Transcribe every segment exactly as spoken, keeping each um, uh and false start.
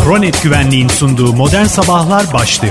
Kronet Güvenliğin sunduğu Modern Sabahlar başlıyor.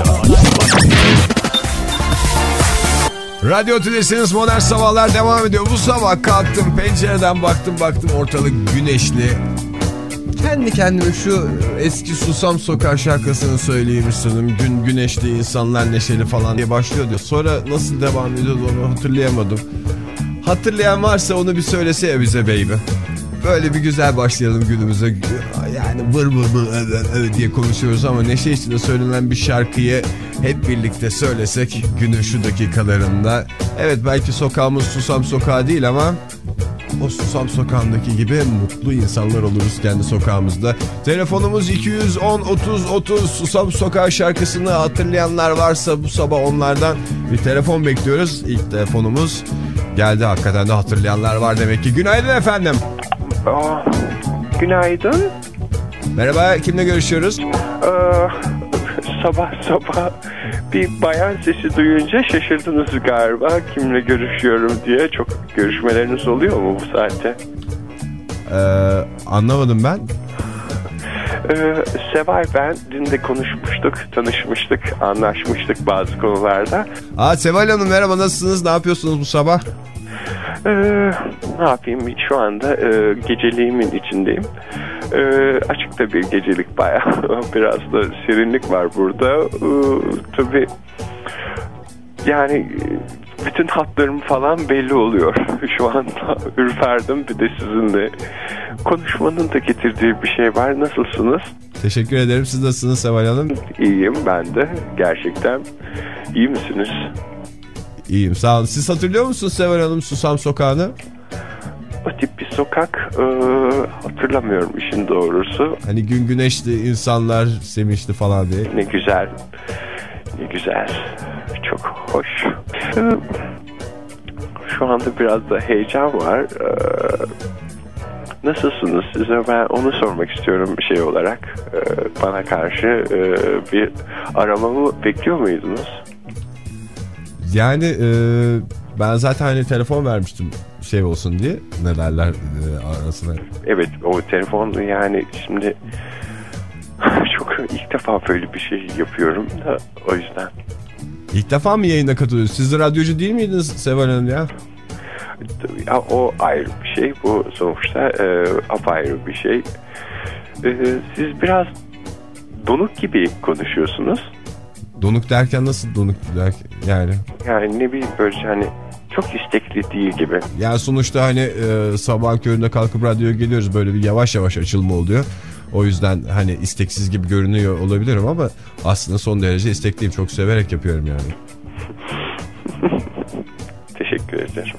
Radyo Tülesi'niz Modern Sabahlar devam ediyor. Bu sabah kalktım, pencereden baktım baktım ortalık güneşli. Kendi kendime şu eski Susam Sokak şarkısını söyleyeyim istedim. Gün güneşli, insanlar neşeli falan diye başlıyordu. Sonra nasıl devam ediyordu onu hatırlayamadım. Hatırlayan varsa onu bir söylese ya bize baby. Böyle bir güzel başlayalım günümüze. Yani vır vır vır diye konuşuyoruz ama neşe içinde söylenen bir şarkıyı hep birlikte söylesek günün şu dakikalarında. Evet, belki sokağımız Susam Sokağı değil ama o Susam Sokağı'ndaki gibi mutlu insanlar oluruz kendi sokağımızda. Telefonumuz iki yüz on otuz otuz. Susam Sokağı şarkısını hatırlayanlar varsa bu sabah onlardan bir telefon bekliyoruz. İlk telefonumuz geldi, hakikaten de hatırlayanlar var demek ki. Günaydın efendim. Aa, günaydın. Merhaba, kimle görüşüyoruz? Ee, sabah sabah bir bayan sesi duyunca şaşırdınız galiba. Kimle görüşüyorum diye. Çok görüşmeleriniz oluyor mu bu saatte? Ee, anlamadım ben. Ee, Seval ben. Dün de konuşmuştuk, tanışmıştık, anlaşmıştık bazı konularda. Aa, Seval Hanım merhaba, nasılsınız? Ne yapıyorsunuz bu sabah? Ee, ne yapayım, şu anda e, geceliğimin içindeyim. E, açıkta bir gecelik bayağı. Biraz da serinlik var burada. E, tabii yani bütün hatlarım falan belli oluyor. Şu anda ürperdim, bir de sizinle konuşmanın da getirdiği bir şey var. Nasılsınız? Teşekkür ederim. Siz nasılsınız Seval Hanım? İyiyim ben de. Gerçekten. İyi misiniz? İyiyim, sağ olun. Siz hatırlıyor musunuz Seval Hanım Susam Sokağı'nı? O tip bir sokak e, hatırlamıyorum işin doğrusu. Hani gün güneşli, insanlar sevinçli falan diye. Ne güzel. Ne güzel. Çok hoş. E, şu anda biraz da heyecan var. E, nasılsınız size? Ben onu sormak istiyorum bir şey olarak. E, bana karşı e, bir aramamı bekliyor muydunuz? Yani e, ben zaten hani telefon vermiştim şey olsun diye, ne derler e, arasına. Evet, o telefon yani şimdi çok ilk defa böyle bir şey yapıyorum da o yüzden. İlk defa mı yayına katılıyorsunuz? Siz de radyocu değil miydiniz Seval Hanım ya? Ya o ayrı bir şey, bu sonuçta e, apayrı bir şey. E, siz biraz donuk gibi konuşuyorsunuz. Donuk derken nasıl donuk derken yani? Yani ne bileyim, böyle hani çok istekli değil gibi. Yani sonuçta hani e, sabah köründe kalkıp radyoya geliyoruz, böyle bir yavaş yavaş açılma oluyor. O yüzden hani isteksiz gibi görünüyor olabilirim ama aslında son derece istekliyim. Çok severek yapıyorum yani. Teşekkür ederim.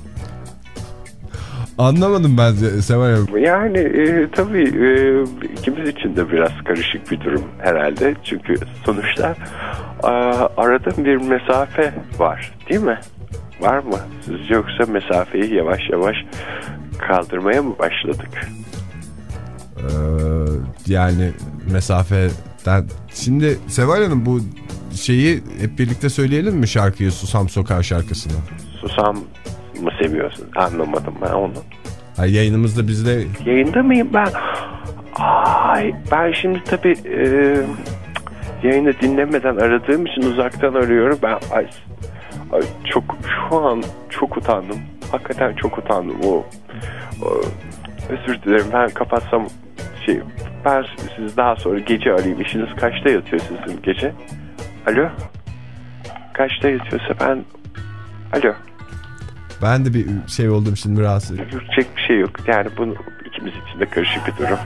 Anlamadım ben de Seval Hanım. Yani e, tabii e, ikimiz için de biraz karışık bir durum herhalde. Çünkü sonuçta a, arada bir mesafe var, değil mi? Var mı? Siz yoksa mesafeyi yavaş yavaş kaldırmaya mı başladık? Ee, yani mesafeden. Şimdi Seval Hanım, bu şeyi hep birlikte söyleyelim mi, şarkıyı, Susam Sokağı şarkısını? Susam mı seviyorsun? Anlamadım ben onu. Hayır, yayınımızda bizde... Yayında mıyım ben? Ay, ben şimdi tabii e, yayını dinlemeden aradığım için uzaktan arıyorum. Ben ay, ay, çok şu an çok utandım. Hakikaten çok utandım. O, o özür dilerim, ben kapatsam şey, ben sizi daha sonra gece arayayım. İşiniz kaçta yatıyor sizin gece? Alo? Kaçta yatıyorsa ben... Alo? Ben de bir şey oldum şimdi, rahatsız. Yürüyecek bir şey yok. Yani bunu ikimiz için de karışık bir durum.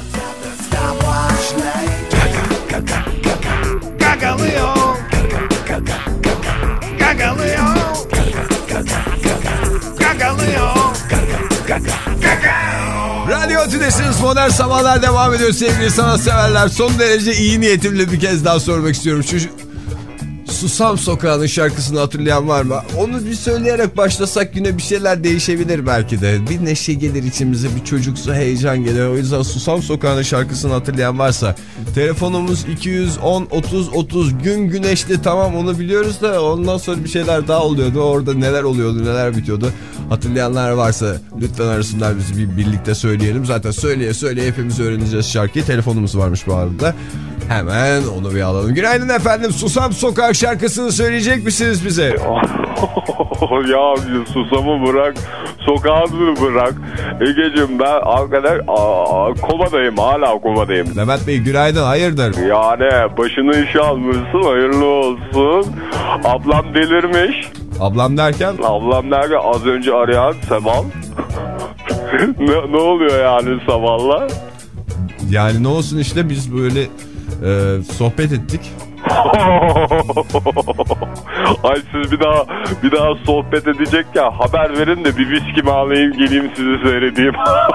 Gagalıyor. Gagalıyor. Gagalıyor. Radyo Tülesi'niz Modern Sabahlar devam ediyor sevgili sanatseverler. Son derece iyi niyetimle bir kez daha sormak istiyorum. Şu Susam Sokağı'nın şarkısını hatırlayan var mı? Onu bir söyleyerek başlasak güne bir şeyler değişebilir belki de. Bir neşe gelir içimize, bir çocuksu heyecan gelir. O yüzden Susam Sokağı'nın şarkısını hatırlayan varsa telefonumuz iki yüz on otuz otuz, gün güneşli, tamam onu biliyoruz da ondan sonra bir şeyler daha oluyordu. Orada neler oluyordu, neler bitiyordu. Hatırlayanlar varsa lütfen arasınlar, bizi bir birlikte söyleyelim. Zaten söyleye söyleye hepimiz öğreneceğiz şarkıyı. Telefonumuz varmış bu arada. Hemen onu bir alalım. Günaydın efendim. Susam Sokak şarkısını söyleyecek misiniz bize? Ya susamı bırak, sokağını bırak. Egeciğim ben arkadaş aa, kovadayım, hala kovadayım. Levent Bey günaydın, hayırdır? Yani başını işe almışsın, hayırlı olsun. Ablam delirmiş. Ablam derken? Ablam derken az önce arayan Seval. ne, ne oluyor yani Seval'la? Yani ne olsun işte, biz böyle e, sohbet ettik. Ay siz bir daha bir daha sohbet edecek ya, haber verin de bir viskimi alayım geleyim sizi seyredeyim.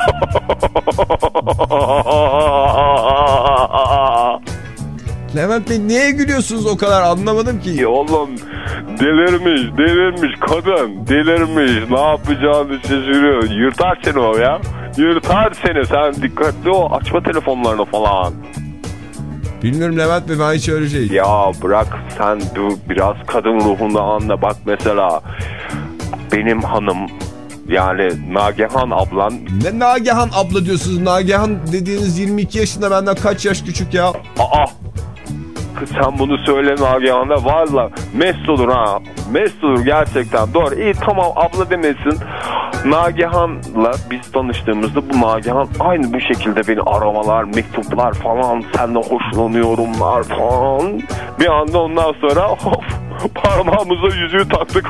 Levent Bey niye gülüyorsunuz o kadar, anlamadım ki. Ya oğlum delirmiş delirmiş kadın, delirmiş, ne yapacağını şaşırıyor. Yırtar seni o ya, yırtar seni, sen dikkatli ol, açma telefonlarını falan. Bilmiyorum Levent Bey, ben hiç öyle şey. Ya bırak sen, dur biraz kadın ruhunda anla. Bak mesela benim hanım, yani Nagihan ablan. Ne Nagihan abla diyorsunuz? Nagihan dediğiniz yirmi iki yaşında, benden kaç yaş küçük ya? Aa, kız sen bunu söyle Nagihan'a, valla mest olur ha, mest olur gerçekten. Doğru, iyi tamam, abla demesin. Nagihan'la biz tanıştığımızda bu Nagihan aynı bu şekilde beni aramalar, mektuplar falan, senden hoşlanıyorumlar falan. Bir anda ondan sonra hop, parmağımıza yüzüğü taktık.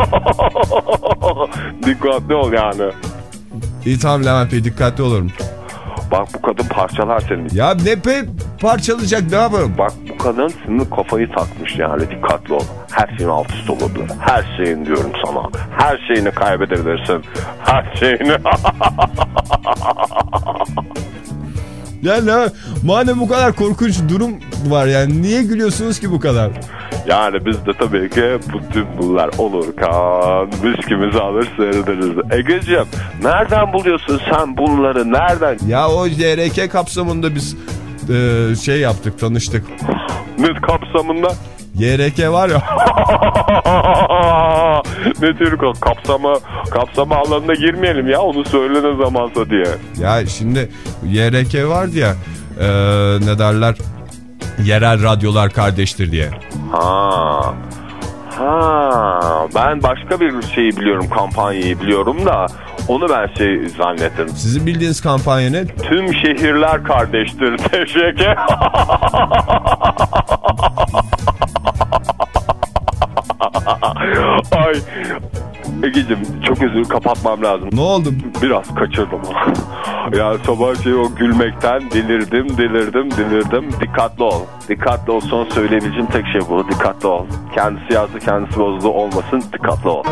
Dikkatli ol yani. İyi tamam Levent Bey, dikkatli olurum. Bak bu kadın parçalar seni. Ya ne pe parçalayacak, ne yapalım? Bak bu kadın senin kafayı takmış yani, dikkatli ol. Her şeyin alt üst olabilir. Her şeyin diyorum sana. Her şeyini kaybedebilirsin. Her şeyini. Ya ne? Madem bu kadar korkunç durum var yani, niye gülüyorsunuz ki bu kadar? Yani biz de tabii ki bütün bunlar olurken viskimizi alır seyrederiz. Egeciğim nereden buluyorsun sen bunları, nereden? Ya o Y R K kapsamında biz e, şey yaptık, tanıştık. Ne kapsamında? Y R K var ya. Ne tür kapsama, kapsama alanına girmeyelim ya, onu söyle ne zamansa diye. Ya şimdi Y R K vardı ya, e, ne derler, yerel radyolar kardeştir diye. Ha. Ha, ben başka bir şeyi biliyorum, kampanyayı biliyorum da onu ben şey zannettim. Sizin bildiğiniz kampanya ne? Tüm şehirler kardeştir. Teşekkür. Ay Egeciğim çok özür, kapatmam lazım. Ne oldu? Biraz kaçırdım. Ya sabah şey o gülmekten delirdim delirdim delirdim. Dikkatli ol. Dikkatli ol, son söyleyebileceğim tek şey bu. Dikkatli ol. Kendisi yazdı kendisi bozdu olmasın, dikkatli ol.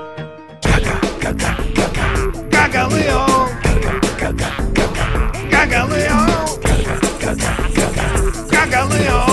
Gagalıyor. Gagalıyor. Gagalıyor.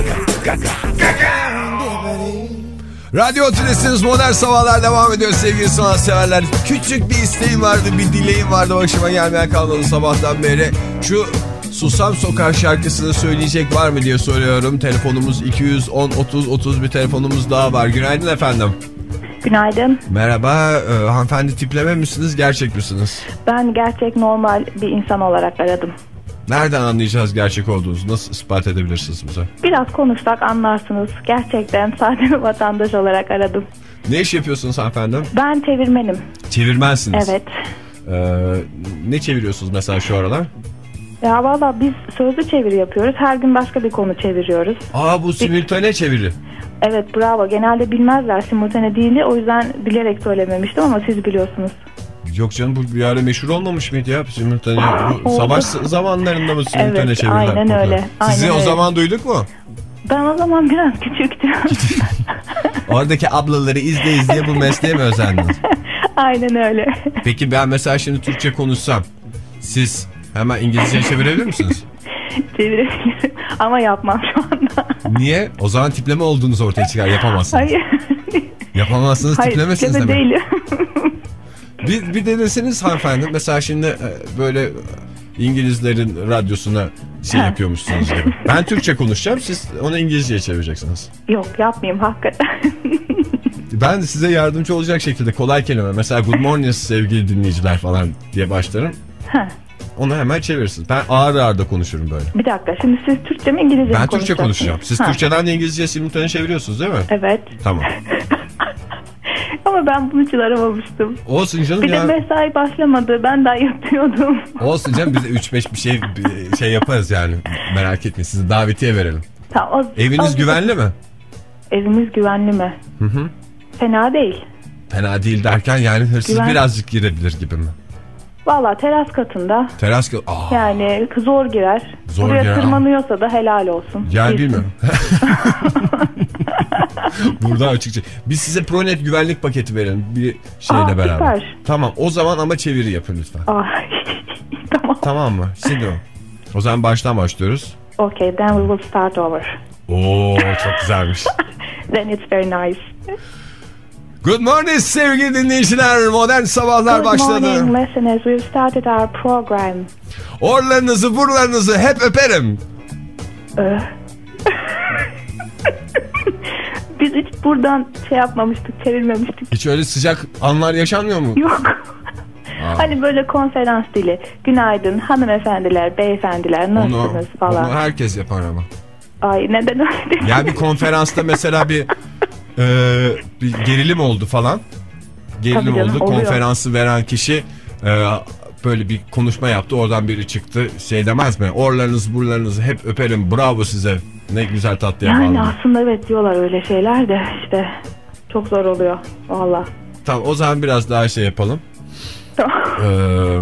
Radyo Tülesi'niz Modern Sabahlar devam ediyor sevgili sanatseverler. Küçük bir isteğim vardı, bir dileğim vardı, başıma gelmeyen kalmadı sabahtan beri. Şu Susam Sokak şarkısını söyleyecek var mı diye soruyorum. Telefonumuz iki yüz on otuz otuz, bir telefonumuz daha var. Günaydın efendim. Günaydın. Merhaba, e, hanımefendi tipleme misiniz, gerçek misiniz? Ben gerçek, normal bir insan olarak aradım. Nereden anlayacağız gerçek olduğunuzu? Nasıl ispat edebilirsiniz bize? Biraz konuşsak anlarsınız. Gerçekten sade bir vatandaş olarak aradım. Ne iş yapıyorsunuz hanımefendi? Ben çevirmenim. Çevirmensiniz. Evet. Ee, ne çeviriyorsunuz mesela şu aralar? Ya valla biz sözlü çeviri yapıyoruz. Her gün başka bir konu çeviriyoruz. Aa, bu simultane çeviri. Evet, bravo. Genelde bilmezler simultane değildi. O yüzden bilerek söylememiştim ama siz biliyorsunuz. Yok canım, bu bir ara meşhur olmamış mıydı ya simultane? Bu savaş zamanlarında mı simultane evet, çeviriler? Aynen burada? öyle. Aynen Sizi öyle. o zaman duyduk mu? Ben o zaman biraz küçüktüm. Oradaki ablaları izle izleye bu mesleğe mi özendiniz? Aynen öyle. Peki ben mesela şimdi Türkçe konuşsam, siz hemen İngilizce çevirebilir misiniz? Çevirebilirim ama yapmam şu anda. Niye? O zaman tipleme olduğunuz ortaya çıkar, yapamazsınız. Hayır. Yapamazsınız, Hayır, tiplemesiniz tipleme demek. değilim. Bir, bir deneseniz hanımefendi. Mesela şimdi böyle İngilizlerin radyosuna şey yapıyormuşsunuz gibi. Ben Türkçe konuşacağım, siz onu İngilizceye çevireceksiniz. Yok, yapmayayım hakikaten. Ben de size yardımcı olacak şekilde kolay kelime. Mesela good morning sevgili dinleyiciler falan diye başlarım. Heh. Onu hemen çevirirsiniz. Ben ağır ağır da konuşurum böyle. Bir dakika, şimdi siz Türkçe mi İngilizce mi Ben konuşacaksınız? Türkçe konuşacağım. Siz ha. Türkçeden de İngilizceye simultane çeviriyorsunuz değil mi? Evet. Tamam. Ama ben bunu çıkaramamıştım. Olsun canım bir ya. Bir de mesai başlamadı. Ben daha yatıyordum. Olsun canım, biz de üç beş bir şey bir şey yaparız yani. Merak etmeyin, size davetiye verelim. Tamam, o, Eviniz o, güvenli mi? Evimiz güvenli mi? Hı hı. Fena değil. Fena değil derken yani hırsız Güven... birazcık girebilir gibi mi? Valla teras katında. Teras katında. Yani zor girer. Zor Buraya girer. tırmanıyorsa ama da helal olsun. Yani Bilsin. bilmiyorum. Burada açıkça. Biz size ProNet güvenlik paketi verelim bir şeyle Aa, beraber. Süper. Tamam, o zaman ama çeviri yapın lütfen. Tamam. Tamam mı? Şimdi o. O zaman baştan başlıyoruz. Okay, then we will start over. Oo, çok güzelmiş. Then it's very nice. Good morning sevgili dinleyiciler. Modern Sabahlar Good başladı. Good morning listeners. We've started our program. Orlarınızı buralarınızı hep öperim. Ee. Biz hiç buradan şey yapmamıştık, çevirmemiştik. Hiç öyle sıcak anlar yaşanmıyor mu? Yok. Hani böyle konferans dili. Günaydın hanımefendiler, beyefendiler, nasılsınız onu, falan. Onu herkes yapar ama. Ay neden öyle dedin? Yani bir konferansta mesela bir, e, bir gerilim oldu falan. Gerilim Tabii canım, oldu. oluyor. Konferansı veren kişi e, böyle bir konuşma yaptı. Oradan biri çıktı. Şey demez mi? Orlarınızı buralarınızı hep öperim. Bravo size. Ne güzel tatlı yapalım. Yani aslında evet diyorlar öyle şeyler de işte çok zor oluyor valla. Tamam, o zaman biraz daha şey yapalım. ee,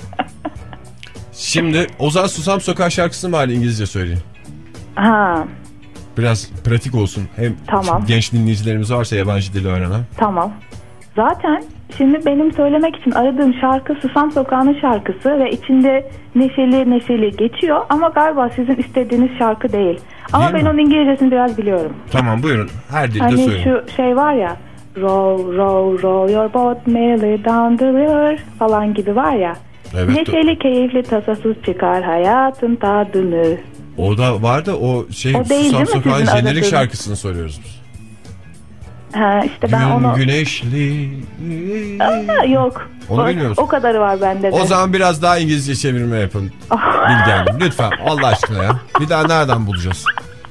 şimdi Ozan Susam Sokak şarkısını bari İngilizce söyleyeyim. Ha. Biraz pratik olsun. Hem tamam. genç dinleyicilerimiz varsa yabancı dili öğrenen. Tamam. Zaten şimdi benim söylemek için aradığım şarkı Susam Sokağı'nın şarkısı ve içinde neşeli neşeli geçiyor ama galiba sizin istediğiniz şarkı değil. Ama değil ben mi? Onun İngilizcesini biraz biliyorum. Tamam, buyurun. Her dilde hani söyleyin. Hani şu şey var ya, roll roll roll your boat merrily down the river falan gibi var ya. Evet, neşeli o... keyifli tasasız çıkar hayatın tadını. O da var da o şey o Susam Sokağı'nın jenerik şarkısını soruyoruz biz. Ha işte ben Gün onu... güneşli... Aa, yok. Onu o, bilmiyor musun? O kadarı var bende de. O zaman biraz daha İngilizce çevirme yapın. Bilge Hanım lütfen Allah aşkına ya. Bir daha nereden bulacağız?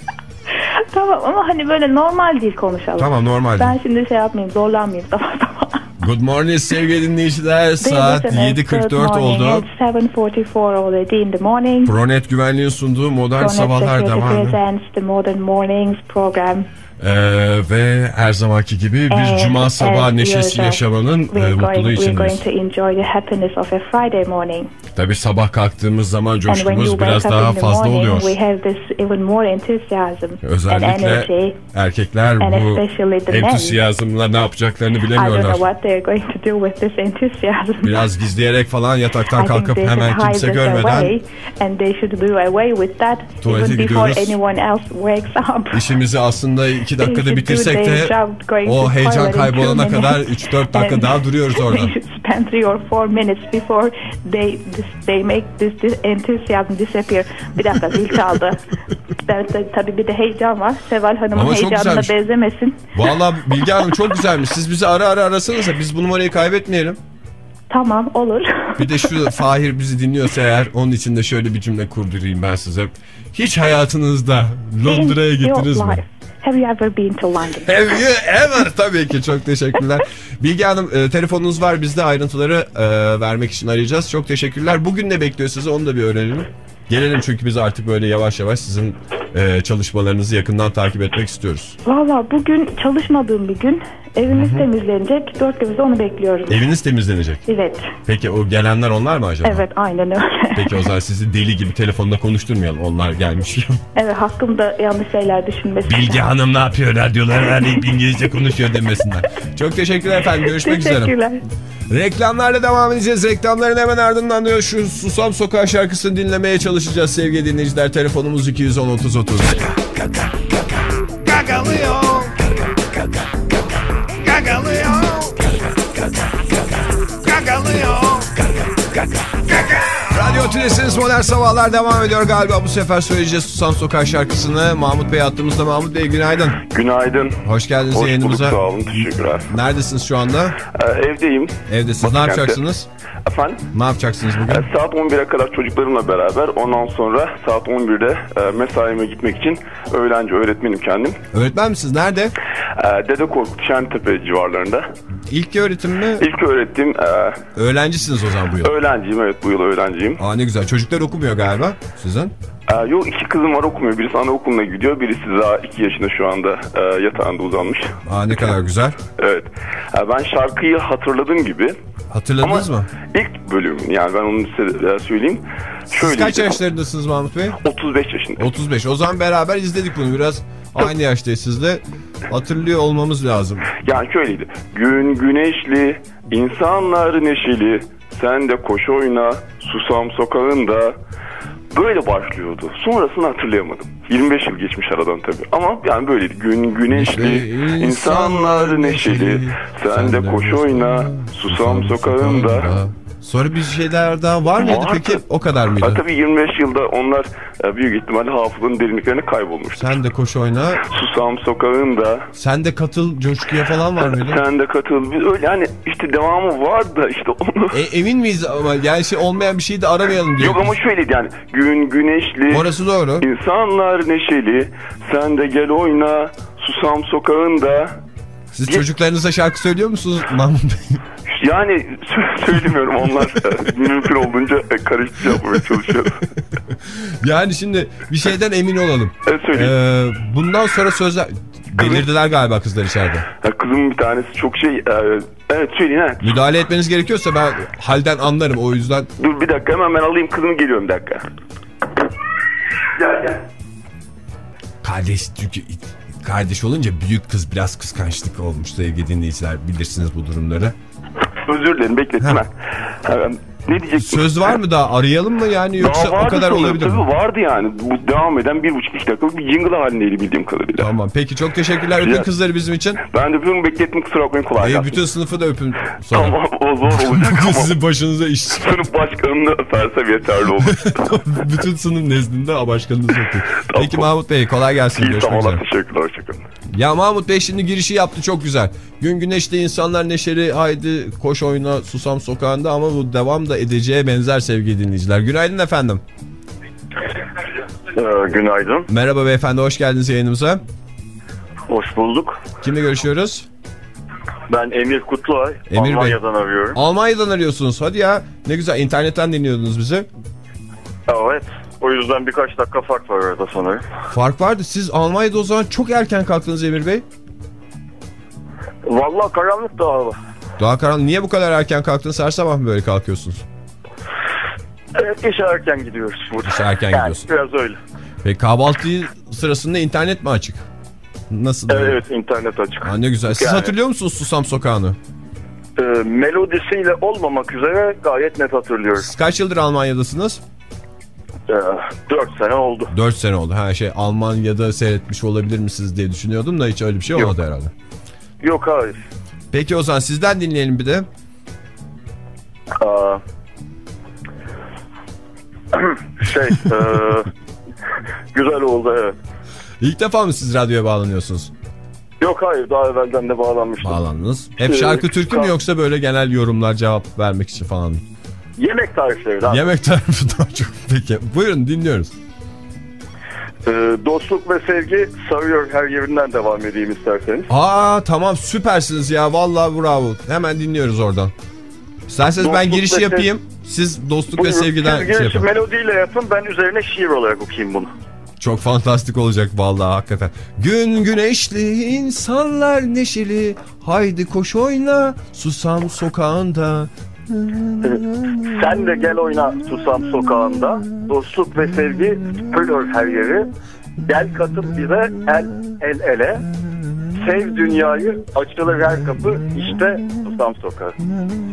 Tamam ama hani böyle normal dil konuşalım. Tamam, normal dil. Ben şimdi şey yapmayayım, zorlanmayayım sabah sabah. Good morning sevgili dinleyiciler. Saat yedi kırk dört oldu. It's seven forty-four already in the morning. ProNet güvenliğin sunduğu Modern ProNet Sabahlar devam ediyor. presents the Modern Mornings program. Ee, ve her zamanki gibi bir and, cuma sabah neşesi yaşamanın e, mutluluğu içindeyiz. We're going to enjoy the happiness of a Friday morning. Tabii sabah kalktığımız zaman coşkumuz biraz daha fazla morning, oluyor. We have this even more enthusiasm özellikle and energy, erkekler and bu entüsiyazmla ne yapacaklarını bilemiyorlar. I don't know what they're going to do with this enthusiasm. Biraz gizleyerek falan yataktan kalkıp hemen kimse görmeden and they should do away with that even before anyone else wakes up. İşimizi aslında iki dakikada bitirsek de o heyecan kaybolana kadar üç dört dakika daha duruyoruz orada. They should spend three or four minutes before they this, they make this, this enthusiasm disappear. Bir dakika zil çaldı. Tabii bir de heyecan var. Seval Hanım'ın heyecanına benzemesin. Vallahi Bilge Hanım çok güzelmiş. Siz bizi ara ara arasanıza, biz bu numarayı kaybetmeyelim. Tamam, olur. Bir de şu Fahir bizi dinliyorsa eğer, onun için de şöyle bir cümle kurdurayım ben size. Hiç hayatınızda Londra'ya gittiniz mi? Have you ever been to London? Have you ever? Tabii ki, çok teşekkürler. Bilge Hanım e, telefonunuz var, biz de ayrıntıları e, vermek için arayacağız. Çok teşekkürler. Bugün ne bekliyor sizi, onu da bir öğrenelim. Gelelim çünkü biz artık böyle yavaş yavaş sizin e, çalışmalarınızı yakından takip etmek istiyoruz. Valla bugün çalışmadığım bir gün. Evimiz Hı-hı. temizlenecek. Dört gözle onu bekliyoruz. Eviniz temizlenecek? Evet. Peki o gelenler onlar mı acaba? Evet, aynen öyle. Peki o zaman sizi deli gibi telefonda konuşturmayalım. Onlar gelmiş. Evet, hakkımda yanlış şeyler düşünmesinler. Bilge Hanım ne yapıyor radyolar? Hani İngilizce konuşuyor demesinler. Çok teşekkürler efendim. Görüşmek üzere. Teşekkürler. Reklamlarla devam edeceğiz. Reklamların hemen ardından diyor şu Susam Sokağı şarkısını dinlemeye çalışacağız sevgili dinleyiciler. Telefonumuz iki yüz on otuz otuz. Gagalıyor. Gagalıyor. Gagalıyor. Radyo Tülesi'niz Modern Sabahlar devam ediyor galiba. Bu sefer söyleyeceğiz Susam Sokağı şarkısını. Mahmut Bey attığımızda. Mahmut Bey günaydın. Günaydın. Hoş geldiniz Hoş yayınımıza. Hoş bulduk, sağ olun, teşekkürler. Neredesiniz şu anda? Ee, evdeyim. Evdesiniz. Ne yapacaksınız? Efendim? Ne yapacaksınız bugün? Ee, saat on bire kadar çocuklarımla beraber, ondan sonra saat on birde e, mesaime gitmek için öğrenci öğretmenim kendim. Öğretmen misiniz? Nerede? Ee, Dede Korkut, Şentepe civarlarında. İlk öğretim mi? İlk öğrettiğim... E, Öğrencisiniz o zaman bu yıl. Öğrenciyim, evet, bu yıl öğrenciyim. Aa, ne güzel. Çocuklar okumuyor galiba sizin. Ee, yok, iki kızım var, okumuyor. Birisi anaokuluna gidiyor. Birisi daha iki yaşında şu anda e, yatağında uzanmış. Aa, ne kadar güzel. Evet. Ee, ben şarkıyı hatırladığım gibi. Hatırladınız ama mı? İlk bölüm, yani ben onu size söyleyeyim. Siz kaç yaşlarındasınız Mahmut Bey? otuz beş yaşında. otuz beş. O zaman beraber izledik bunu. Biraz aynı yaştayız sizle. Hatırlıyor olmamız lazım. Yani şöyleydi. Gün güneşli, insanlar neşeli, sen de koş oyna, Susam Sokağı'nda. Böyle başlıyordu. Sonrasını hatırlayamadım. yirmi beş yıl geçmiş aradan tabii. Ama yani böyleydi. Gün güneşli, insanlar neşeli, sen de koş oyna, Susam Sokağı'nda. Sonra bir şeyler daha var mıydı Vardı. Peki? O kadar mıydı? Ha, tabii yirmi beş yılda onlar büyük ihtimalle hafızanın derinliklerine kaybolmuştur. Sen de koş oyna. Susam Sokağı'nda. Sen de katıl coşkuya falan var mıydı? Sen de katıl. Öyle yani işte devamı var da işte onu. E, emin miyiz ama yani şey olmayan bir şeyi de aramayalım diyor. Yok ama şöyleydi yani. Gün güneşli. Orası doğru. İnsanlar neşeli. Sen de gel oyna. Susam Sokağı'nda. Siz Ge- çocuklarınıza şarkı söylüyor musunuz Mahmut Bey? Yani sö- söylemiyorum, onlar mümkün olduğunca karışık yapmaya çalışıyorum. Yani şimdi bir şeyden emin olalım. Evet, söyleyeyim. Ee, bundan sonra sözler... Delirdiler galiba kızlar içeride. Ya kızımın bir tanesi çok şey... E, evet söyleyin ha. Müdahale etmeniz gerekiyorsa ben halden anlarım, o yüzden. Dur bir dakika, hemen ben alayım kızımı, geliyorum bir dakika. Gel gel. Kardeş çünkü... Kardeş olunca büyük kız biraz kıskançlık olmuş sevgili dinleyiciler. Bilirsiniz bu durumları. Özür dilerim, beklettim ben. Ne diyecektim? Söz var mı daha? Arayalım mı yani, yoksa o kadar sonra, olabilir mi? Tabii vardı yani. Bu devam eden bir buçuk iki dakikalık bir jingle halindeydi bildiğim kadarıyla. Tamam, peki çok teşekkürler. Öpün kızları bizim için. Ben de öpüyorum, beklettim, kusura bakmayın, kolay gelsin. E, bütün sınıfı da öpün sonra. Tamam, o zor olacak ama. Sizin başınıza iş. Sınıf başkanını öpersem yeterli olur. Bütün sınıf nezdinde başkanınızı öpün. Tamam. Peki Mahmut Bey, kolay gelsin. İyi, görüşmek tamam, üzere. teşekkürler, hoşçakalın. Ya Mahmut Bey şimdi girişi yaptı, çok güzel. Gün güneşli, insanlar neşeli, haydi koş oyna Susam Sokağı'nda, ama bu devam da edeceğe benzer sevgili dinleyiciler. Günaydın efendim. Ee, günaydın. Merhaba beyefendi, hoş geldiniz yayınımıza. Hoş bulduk. Kimle görüşüyoruz? Ben Emir Kutluay. Emir Almanya'dan Bey. arıyorum. Almanya'dan arıyorsunuz, hadi ya. Ne güzel, internetten dinliyordunuz bizi. Evet. O yüzden birkaç dakika fark var orada sanırım. Fark vardı. Siz Almanya'da o zaman çok erken kalktınız Emir Bey. Vallahi karanlık da hava. Daha karanlık. Niye bu kadar erken kalktınız? Her sabah mı böyle kalkıyorsunuz? Evet, işe erken gidiyoruz burada. İşe erken yani, gidiyorsun. biraz öyle. Peki kahvaltı sırasında internet mi açık? Nasıl? Evet, evet, internet açık. Ha, ne güzel. Siz yani, hatırlıyor musunuz Susam Sokağı'nı? E, melodisiyle olmamak üzere gayet net hatırlıyoruz. Siz kaç yıldır Almanya'dasınız? E, dört sene oldu. dört sene oldu. Ha, şey, Almanya'da seyretmiş olabilir misiniz diye düşünüyordum da hiç öyle bir şey olmadı herhalde. Yok, hayır. Peki o zaman sizden dinleyelim bir de. Aa, şey e, güzel oldu, evet. İlk defa mı siz radyoya bağlanıyorsunuz? Yok, hayır, daha evvelden de bağlanmıştım. Bağlandınız. Hep şarkı türkü mü, yoksa böyle genel yorumlar, cevap vermek için falan mı? Yemek tarifleri. Abi. Yemek tarifi daha çok. Peki buyurun, dinliyoruz. Ee, dostluk ve sevgi sarıyor her yerinden devam edeyim isterseniz. Aa tamam, süpersiniz ya, vallahi bravo. Hemen dinliyoruz oradan. İsterseniz dostluk ben girişi yapayım. Siz dostluk Buyurun, ve sevgiden siz şey yapın. Melodiyle yapın, ben üzerine şiir olarak okuyayım bunu. Çok fantastik olacak vallahi, hakikaten. Gün güneşli, insanlar neşeli, haydi koş oyna Susam Sokağı'nda. Sen de gel oyna Susam Sokağı'nda. Dostluk ve sevgi süpürüyor her yeri. Gel katıl bize el el ele. Sev dünyayı, açılır her kapı, işte Susam Sokağı.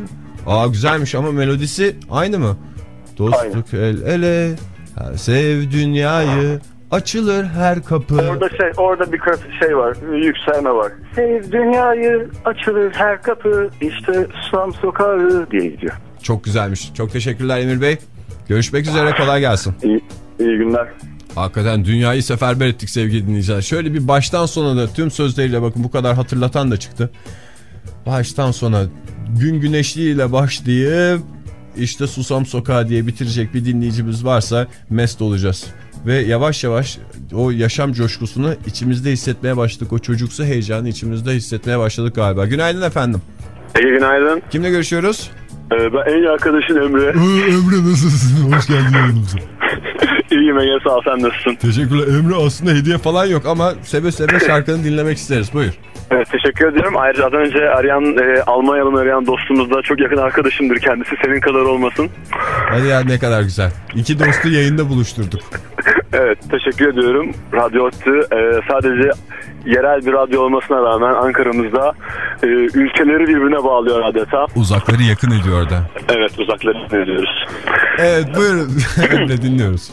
Aa güzelmiş ama melodisi aynı mı? Dostluk el ele, sev dünyayı, açılır her kapı. Orada şey, orada bir şey var, yükselme var. Sev dünyayı, açılır her kapı, işte Susam Sokağı diye gidiyor. Çok güzelmiş. Çok teşekkürler Emir Bey. Görüşmek üzere, kolay gelsin. İyi, iyi günler. Hakikaten dünyayı seferber ettik sevgili dinleyiciler. Şöyle bir baştan sona da tüm sözleriyle bakın, bu kadar hatırlatan da çıktı. Baştan sona gün güneşliğiyle başlayıp işte Susam Sokağı diye bitirecek bir dinleyicimiz varsa mest olacağız. Ve yavaş yavaş o yaşam coşkusunu içimizde hissetmeye başladık. O çocuksu heyecanı içimizde hissetmeye başladık galiba. Günaydın efendim. Ege günaydın. Kimle görüşüyoruz? Ee, ben en iyi arkadaşın Emre. Emre nasılsın? Hoş geldin yanımıza. İyiyim Ege, sağ ol, sen nasılsın? Teşekkürler. Emre aslında hediye falan yok ama seve seve şarkını dinlemek isteriz. Buyur. Evet, teşekkür ederim. Ayrıca az önce arayan e, Almanyalı'nın arayan dostumuz da çok yakın arkadaşımdır kendisi. Senin kadar olmasın. Hadi ya, ne kadar güzel. İki dostu yayında buluşturduk. Evet, teşekkür ediyorum. Radyo Ottu e, sadece yerel bir radyo olmasına rağmen Ankara'mızda e, ülkeleri birbirine bağlıyor adeta. Uzakları yakın ediyor orada. Evet, uzakları yakın ediyoruz. Evet, buyurun. Emre dinliyoruz.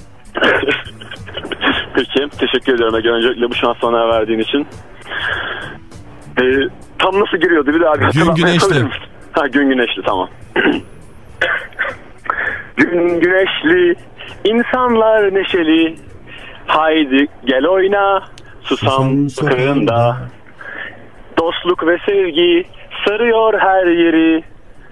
Peki, teşekkür ediyorum Ege, öncelikle bu şans bana verdiğin için. E, tam nasıl giriyordu bir daha? Gün güneşli. Ha, gün güneşli, tamam. Gün güneşli, insanlar neşeli, haydi gel oyna, Susam Sokağı'nda. Dostluk ve sevgi sarıyor her yeri.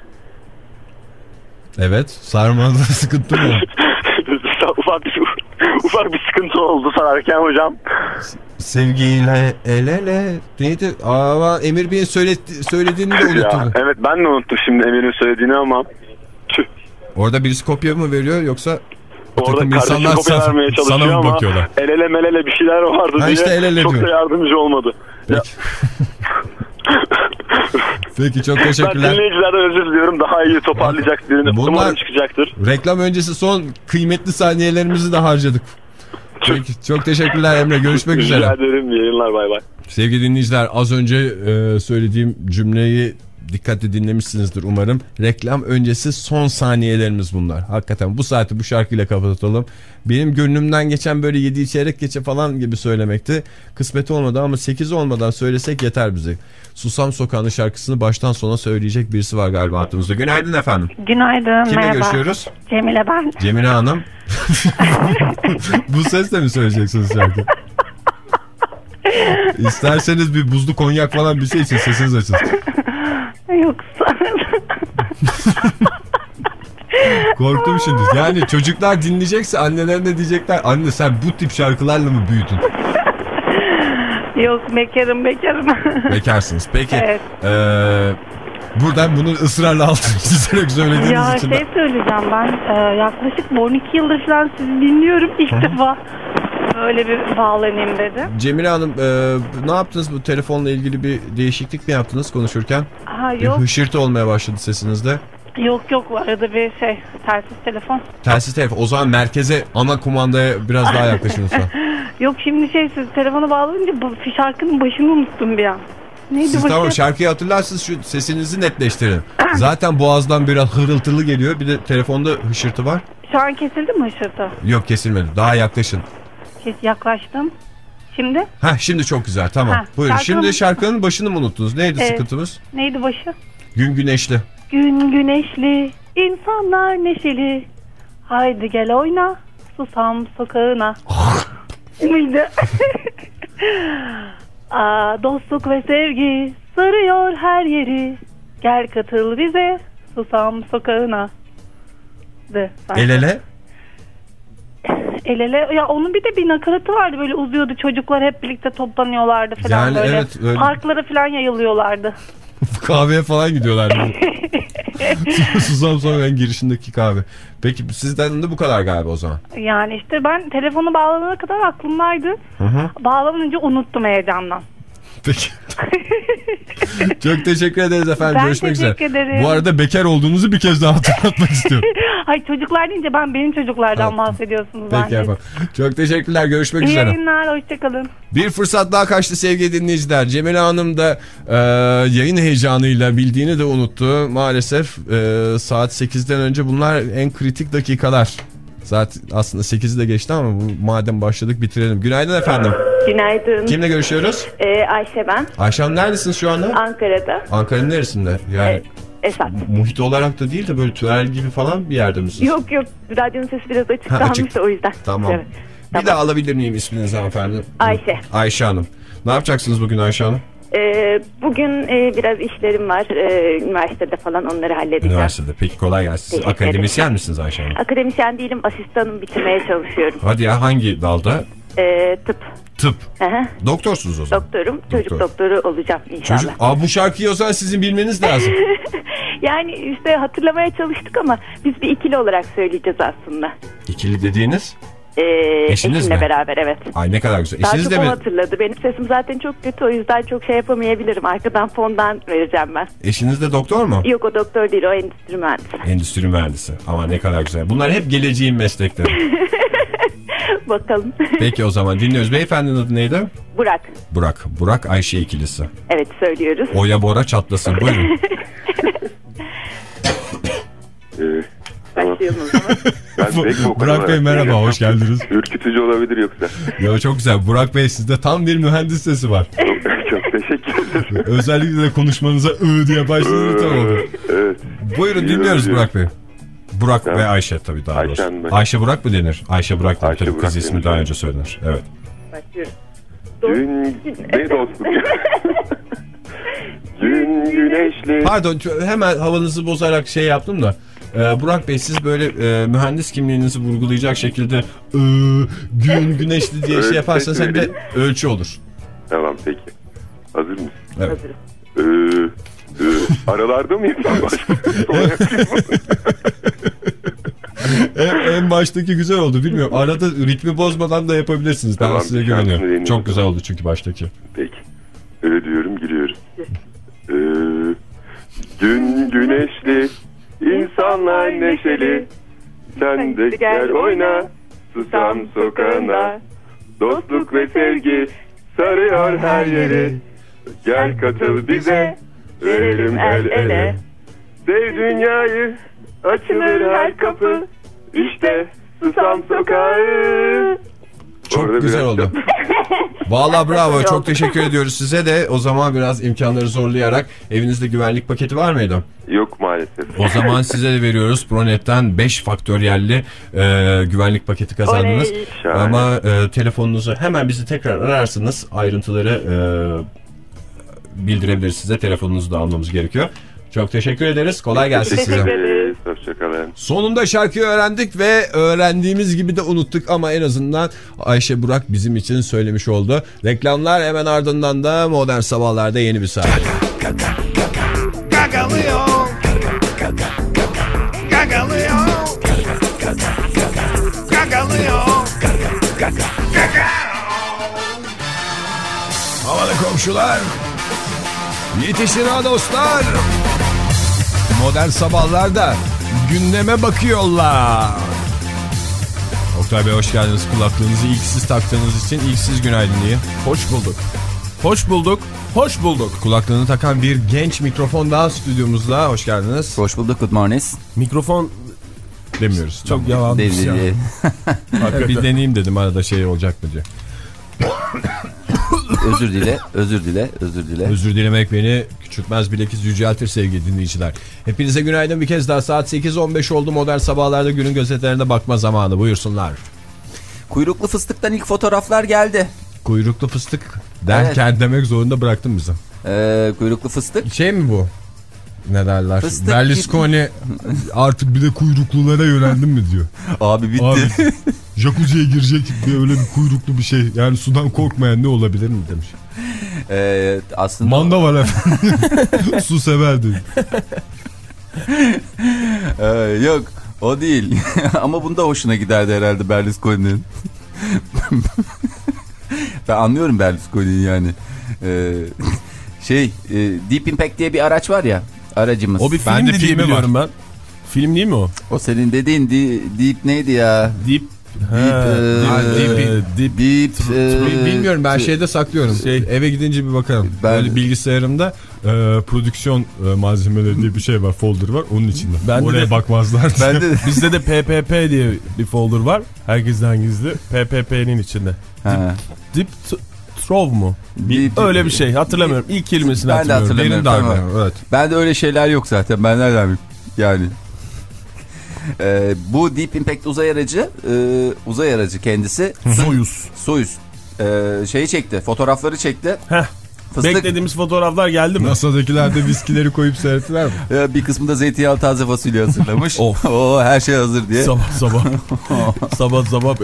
Evet, sarmada sıkıntı mı? ufak, bir, ufak bir sıkıntı oldu sararken hocam. Sevgiyle el ele neydi? Aa, Emir Bey'in söyledi, söylediğini de unuttum. Evet, ben de unuttum şimdi Emir'in söylediğini ama. Orada birisi kopya mı veriyor yoksa orada kardeşim kopya vermeye çalışıyor ama bakıyorlar. El ele melele bir şeyler vardı ha diye işte el ele çok diyor. Da yardımcı olmadı. Peki. Peki, çok teşekkürler. Ben dinleyicilerden özür diliyorum, daha iyi toparlayacak birini. Umarım çıkacaktır. Reklam öncesi son kıymetli saniyelerimizi de harcadık. Peki, çok teşekkürler Emre, görüşmek üzere. Rica ederim, yayınlar, bay bay. Sevgili dinleyiciler, az önce e, söylediğim cümleyi dikkatli dinlemişsinizdir umarım. Reklam öncesi son saniyelerimiz bunlar. Hakikaten bu saati bu şarkıyla kapatalım. Benim gönlümden geçen böyle yedi çeyrek geçe falan gibi söylemekti. Kısmet olmadı ama sekiz olmadan söylesek yeter bize. Susam Sokağı'nın şarkısını baştan sona söyleyecek birisi var galiba hattımızda. Günaydın efendim. Günaydın. Kimle merhaba. görüşüyoruz? Cemile ben. Cemile Hanım. Bu sesle mi söyleyeceksiniz şarkı? İsterseniz bir buzlu konyak falan bir şey için sesiniz açılsın. Yoksa. Korktum şimdi. Yani çocuklar dinleyecekse annelerine diyecekler, anne sen bu tip şarkılarla mı büyüdün? Yok, bekarım bekarım. Bekarsınız. Peki. Evet. Ee, buradan bunun ısrarla altını çizerek söylediğiniz ya için. Ya şey söyleyeceğim ben. E, yaklaşık on iki yıldır falan sizi dinliyorum. İlk Hı-hı. defa böyle bir bağlanayım dedim. Cemile Hanım e, ne yaptınız, bu telefonla ilgili bir değişiklik mi yaptınız konuşurken? Ha, yok. Bir hışırtı olmaya başladı sesinizde. Yok yok, arada bir şey, telsiz telefon. Telsiz telefon. O zaman merkeze, ana kumandaya biraz daha yaklaşın lütfen. Yok, şimdi şey, siz telefonu bağlayınca bu şarkının başını unuttum bir an. Neydi Siz başı? tamam, şarkıyı hatırlarsınız, şu sesinizi netleştirin. Zaten boğazdan biraz hırıltılı geliyor, bir de telefonda hışırtı var. Şu an kesildi mi hışırtı? Yok, kesilmedi, daha yaklaşın. Kes, yaklaştım. Şimdi? Heh, şimdi çok güzel, tamam. Heh, buyurun. Şarkının... Şimdi şarkının başını mı unuttunuz? Neydi evet. sıkıntımız? Neydi başı? Gün güneşli. Gün güneşli, insanlar neşeli, haydi gel oyna, Susam Sokağı'na. Mıydı? Aa, dostluk ve sevgi sarıyor her yeri, gel katıl bize Susam Sokağı'na. De, el ele? El ele. Ya onun bir de bir nakaratı vardı, böyle uzuyordu, çocuklar hep birlikte toplanıyorlardı falan, yani böyle. Evet, öyle. Parklara falan yayılıyorlardı. Kahveye falan gidiyorlardı. Susam Sokağı'nın girişindeki kahve. Peki sizden de bu kadar galiba o zaman. Yani işte ben telefonu bağlanana kadar aklımdaydı. Hı hı. Bağlanınca unuttum heyecandan. Peki. Çok teşekkür ederiz efendim. Ben Görüşmek üzere. ederim. Bu arada bekar olduğunuzu bir kez daha hatırlatmak istiyorum. Hayır, çocuklar deyince ben benim çocuklardan evet. bahsediyorsunuz. Peki efendim. Çok teşekkürler. Görüşmek İyi üzere. İyi yayınlar. Hoşçakalın. Bir fırsat daha kaçtı sevgili dinleyiciler. Cemile Hanım da e, yayın heyecanıyla bildiğini de unuttu. Maalesef e, saat sekizden önce bunlar en kritik dakikalar. Saat aslında sekizi de geçti ama bu, madem başladık bitirelim. Günaydın efendim. Günaydın. Kimle görüşüyoruz? Ee, Ayşe ben. Ayşe Hanım neredesiniz şu anda? Ankara'da. Ankara'nın neresinde? Yani ee, Esat. Muhit olarak da değil de böyle tünel gibi falan bir yerde misiniz? Yok yok. Radyonun sesi biraz açık ha, kalmış açık. da o yüzden. Tamam. Evet. Bir Tamam. daha alabilir miyim isminizi hanımefendi? Ayşe. Ayşe Hanım. Ne yapacaksınız bugün Ayşe Hanım? Ee, bugün e, biraz işlerim var. Ee, üniversitede falan onları halledeceğim. Üniversitede. Peki kolay gelsin. Siz akademisyen misiniz Ayşe Hanım? Akademisyen değilim. Asistanım, bitirmeye çalışıyorum. Hadi ya, hangi dalda? Ee, tıp. Tıp. Hı-hı. Doktorsunuz o zaman. Doktorum. Doktor. Çocuk doktoru olacağım inşallah. Çocuk. Aa, bu şarkıyı o zaman sizin bilmeniz lazım. Yani işte hatırlamaya çalıştık ama biz bir ikili olarak söyleyeceğiz aslında. İkili dediğiniz? Ee, Eşiniz eşimle mi? beraber, evet. Ay ne kadar güzel. Daha Eşiniz çok de o mi? hatırladı. Benim sesim zaten çok kötü, o yüzden çok şey yapamayabilirim. Arkadan fondan vereceğim ben. Eşiniz de doktor mu? Yok, o doktor değil, o endüstri mühendisi. Endüstri mühendisi. Ama ne kadar güzel. Bunlar hep geleceğin meslekleri. Bakalım. Peki o zaman dinliyoruz. Beyefendinin adı neydi? Burak. Burak. Burak Ayşe ikilisi. Evet, söylüyoruz. Oya Bora çatlasın. Buyurun. Ee, Başlayalım o zaman. ben pek bu Burak Bey merhaba, hoş geldiniz. Ürkütücü olabilir yoksa. Ya çok güzel. Burak Bey, sizde tam bir mühendis sesi var. Çok teşekkür ederim. Özellikle de konuşmanıza ı diye başladı tam oldu. Evet. Buyurun dinliyoruz Burak Bey. Burak tamam. Ve Ayşe tabii daha Ayşe doğrusu. Ayşe Burak mı denir? Ayşe Burak denir. Tabii kız ismi daha önce söylenir. Evet. Başlıyoruz. Gün... Ne dostum? Gün güneşli. Pardon, hemen havanızı bozarak şey yaptım da. Ee, Burak Bey, siz böyle e, mühendis kimliğinizi vurgulayacak şekilde e, gün güneşli diye şey yaparsanız hem de ölçü olur. Tamam peki. Hazır mısın? Evet. Hazırım. Ee, e, aralarda mıyım? en, en baştaki güzel oldu, bilmiyorum. Arada ritmi bozmadan da yapabilirsiniz. Ben tamam, size güveniyorum. Çok güzel oldu çünkü baştaki. Peki. Öyle diyorum, giriyoruz. Ee, gün güneşli, insanlar neşeli. Sen de gel oyna, susam sokağına. Dostluk ve sevgi sarıyor her yeri. Gel katıl bize, verelim el ele. Sev dünyayı, açılır her kapı. İşte susam sokağı. Çok orada güzel oldu. Vallahi bravo, çok teşekkür ediyoruz size de. O zaman biraz imkanları zorlayarak, evinizde güvenlik paketi var mıydı? Yok maalesef. O zaman size de veriyoruz. Pronet'ten beş faktöriyelli e, güvenlik paketi kazandınız. Oley. Ama e, telefonunuzu hemen bizi tekrar ararsınız. Ayrıntıları e, bildirebiliriz size. Telefonunuzu da almamız gerekiyor. Çok teşekkür ederiz. Kolay gelsin size. Teşekkür ederiz. Hoşçakalın. Sonunda şarkıyı öğrendik ve öğrendiğimiz gibi de unuttuk ama en azından Ayşe Burak bizim için söylemiş oldu. Reklamlar hemen ardından da Modern Sabahlar'da yeni bir saat. Gagalıyor. Gagalıyor. Gagalıyor. Havalı komşular. Yetişin ha dostlar. Modern Sabahlar'da gündeme bakıyorlar. Oktay Bey hoş geldiniz. Kulaklığınızı ilk siz taktığınız için ilk siz günaydın diye. Hoş bulduk. Hoş bulduk. Hoş bulduk. Kulaklığını takan bir genç mikrofon daha stüdyomuzda. Hoş geldiniz. Hoş bulduk. Good morning. Mikrofon demiyoruz. Çok yalan. Değil, değil, değil. Bir deneyeyim dedim, arada şey olacak mı diye. Özür dile, özür dile, özür dile. Özür dilemek beni küçültmez bilakis yüceltir sevgili dinleyiciler. Hepinize günaydın bir kez daha. Saat sekiz on beş oldu. Modern Sabahlar'da günün gazetelerine bakma zamanı. Buyursunlar. Kuyruklu fıstıktan ilk fotoğraflar geldi. Kuyruklu fıstık derken evet. Demek zorunda bıraktın bizi. Ee, kuyruklu fıstık. Şey mi bu? Ne derler? Fıstık Berlusconi artık bir de kuyruklulara yöneldim mi diyor. Abi bitti. Abi, jacuzziye girecek bir öyle bir kuyruklu bir şey. Yani sudan korkmayan ne olabilir mi demiş. Ee, aslında manda var efendim. Su severdi. ee, yok o değil. Ama bunda hoşuna giderdi herhalde Berlusconi'nin. Ben anlıyorum Berlusconi'yi yani. Ee, şey e, Deep Impact diye bir araç var ya, aracımız. O bir film de diye biliyorum ben. Film değil mi o? O senin dediğin di, Deep neydi ya? Deep Deep, deep, deep bilmiyorum, ben şeyde saklıyorum. Şey, eve gidince bir bakarım. Ben, böyle bilgisayarımda e, prodüksiyon e, malzemeleri diye bir şey var, folder var, onun içinde. Ben oraya de, bakmazlar. Ben de, bizde de P P P diye bir folder var. Herkesten gizli. P P P'nin içinde. Ha. Deep, deep Trove mu? Deep, öyle bir şey. Hatırlamıyorum. İlk kelimesini ben hatırlıyorum. De Benim de tamam. Evet. Ben de öyle şeyler yok zaten. Ben nereden bileyim? Yani. Ee, bu Deep Impact uzay aracı e, uzay aracı kendisi Soyuz Soyuz ee, şeyi çekti, fotoğrafları çekti. Heh, Fıstık... beklediğimiz fotoğraflar geldi mi? NASA'dakiler de viskileri koyup seyrettiler mi? Ee, bir kısmında zeytinyağlı taze fasulye hazırlamış. Of. Oo, her şey hazır diye. Sabah sabah sabah sabah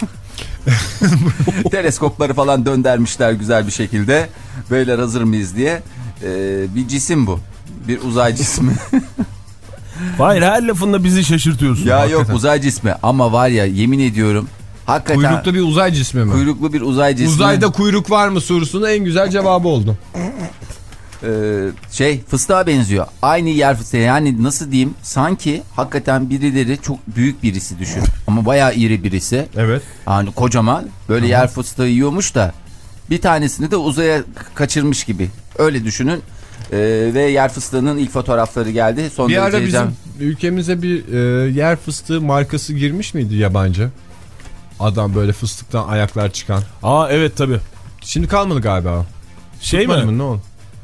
teleskopları falan döndürmüşler güzel bir şekilde. Beyler hazır mıyız diye. Ee, bir cisim bu, bir uzay cismi. Hayır, her lafında bizi şaşırtıyorsun. Ya hakikaten. Yok, uzay cismi ama var ya, yemin ediyorum hakikaten. Kuyruklu bir uzay cismi mi? Kuyruklu bir uzay cismi. Uzayda kuyruk var mı sorusunun en güzel cevabı oldu. Ee, şey fıstığa benziyor. Aynı yer fıstığı, yani nasıl diyeyim, sanki hakikaten birileri, çok büyük birisi düşün. Ama bayağı iri birisi. Evet. Yani kocaman böyle Aha. yer fıstığı yiyormuş da bir tanesini de uzaya kaçırmış gibi. Öyle düşünün. Ee, ve yer fıstığının ilk fotoğrafları geldi. Son bir ara bizim heyecan... ülkemize bir e, yer fıstığı markası girmiş miydi yabancı? Adam böyle fıstıktan ayaklar çıkan. Aa evet tabii. Şimdi kalmadı galiba. Şey Tutmadı mi? mi? Ne oldu?